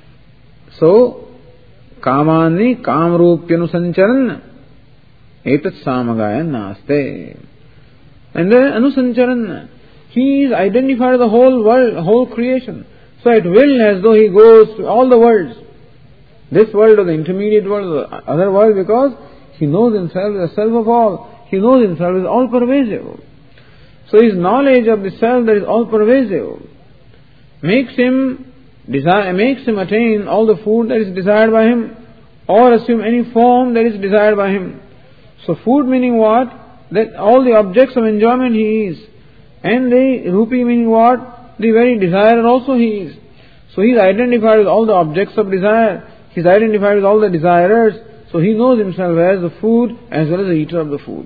So, kamanni kamarupyanu sancharan etat samagayan naste. And then anusancharan, he is identified with the whole world, whole creation. So at will, as though he goes to all the worlds. This world or the intermediate world or the other world, because he knows himself as the self of all. He knows himself as all pervasive. So his knowledge of the self that is all pervasive makes him desire, makes him attain all the food that is desired by him, or assume any form that is desired by him. So food meaning what? That all the objects of enjoyment he is. And the rupee meaning what? The very desirer also he is. So he is identified with all the objects of desire. He is identified with all the desirers. So he knows himself as the food as well as the eater of the food.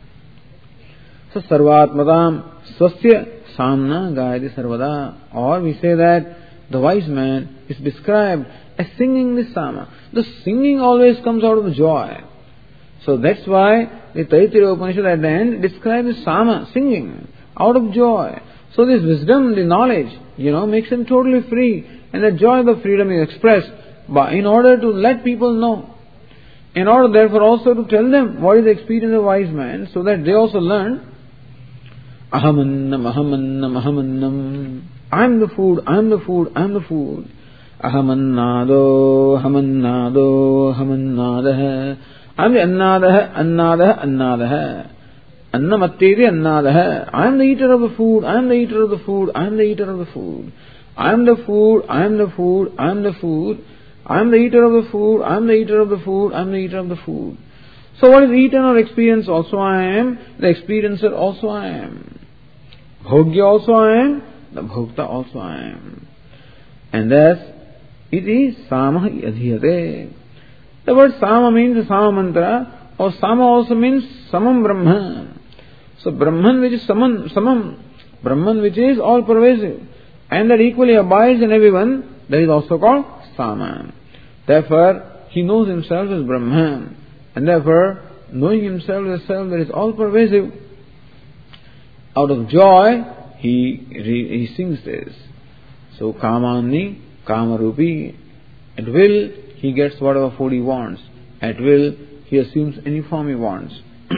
So sarvatmadam swasya samna gayati sarvada. Or we say that the wise man is described as singing this sama. The singing always comes out of joy. So that's why the Taittiriya Upanishad at the end describes sama, singing, out of joy. So this wisdom, the knowledge, you know, makes him totally free. And the joy of the freedom is expressed but in order to let people know, in order therefore also to tell them what is the experience of wise man, so that they also learn, ahamannam, ahamannam, ahamannam, I am the food, I am the food, I am the food. Ahamannado, ahamannado, ahamannadah. I am the annadah, annadah, annadah. Annamattedi annadah. I am the eater of the food, I am the eater of the food, I am the eater of the food. I am the food, I am the food, I am the food. I am the eater of the food, I am the eater of the food, I am the eater of the food. So what is eaten or experienced also I am, the experiencer also I am. Bhogya also I am, the bhokta also I am. And thus, it is Sama Adhiyate. The word Sama means Sama mantra, or Sama also means Samam Brahman. So Brahman which is Saman, Samam, Brahman which is all pervasive, and that equally abides in everyone, that is also called Sama. Therefore, he knows himself as Brahman, and therefore, knowing himself as self that is all pervasive, out of joy, he he sings this. So, Kamani, Kamarupi, at will, he gets whatever food he wants. At will, he assumes any form he wants.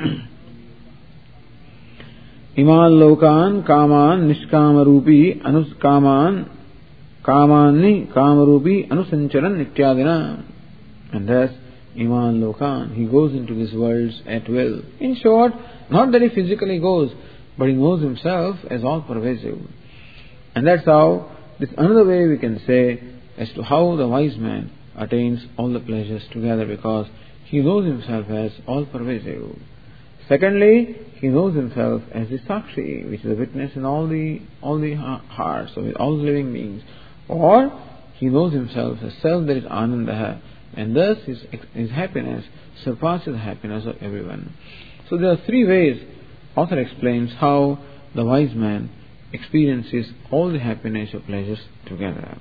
Iman Lokan, Kaman, Nishkamarupi, Anus Kaman, Kamani, Kamarupi, Anusancharan, Nityadina. And thus, Iman Lokan, he goes into these worlds at will. In short, not that he physically goes, but he knows himself as all pervasive. And that's how, this another way we can say as to how the wise man attains all the pleasures together, because he knows himself as all pervasive. Secondly, he knows himself as the Sakshi, which is a witness in all the all the hearts of all living beings. Or he knows himself as self, that is Anandaha, and thus his, his happiness surpasses the happiness of everyone. So there are three ways author explains how the wise man experiences all the happiness or pleasures together.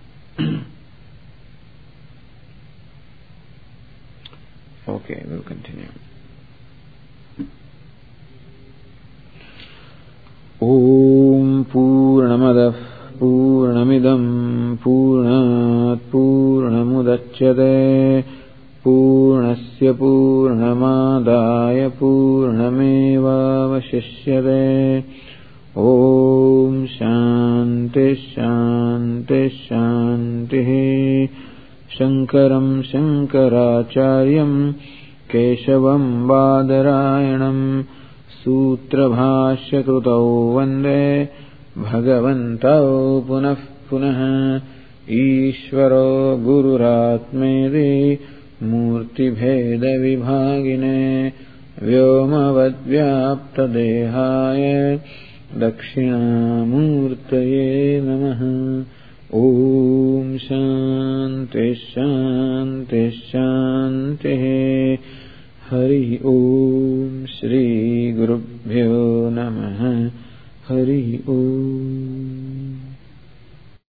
Okay, we'll continue. Om Purnamadah Purnamidam Purnat Purnamudachyate Purnasya Purnamadaya Purnameva Vashishyate. Om Shanti Shanti Shanti. Shankaram Shankaracharyam Keshavam Badarayanam Sutra Bhashya Krutau Vande Bhagavantau Punah Punah. Ishvaro Gururatmedi Murti Bheda Vibhagine Vyomavad Vyapta Dehaya Dakshinamurtaye Namaha. Om Shanti Shanti Shanti. Hari Om Shri Gurubhyo Namaha. Hari Om.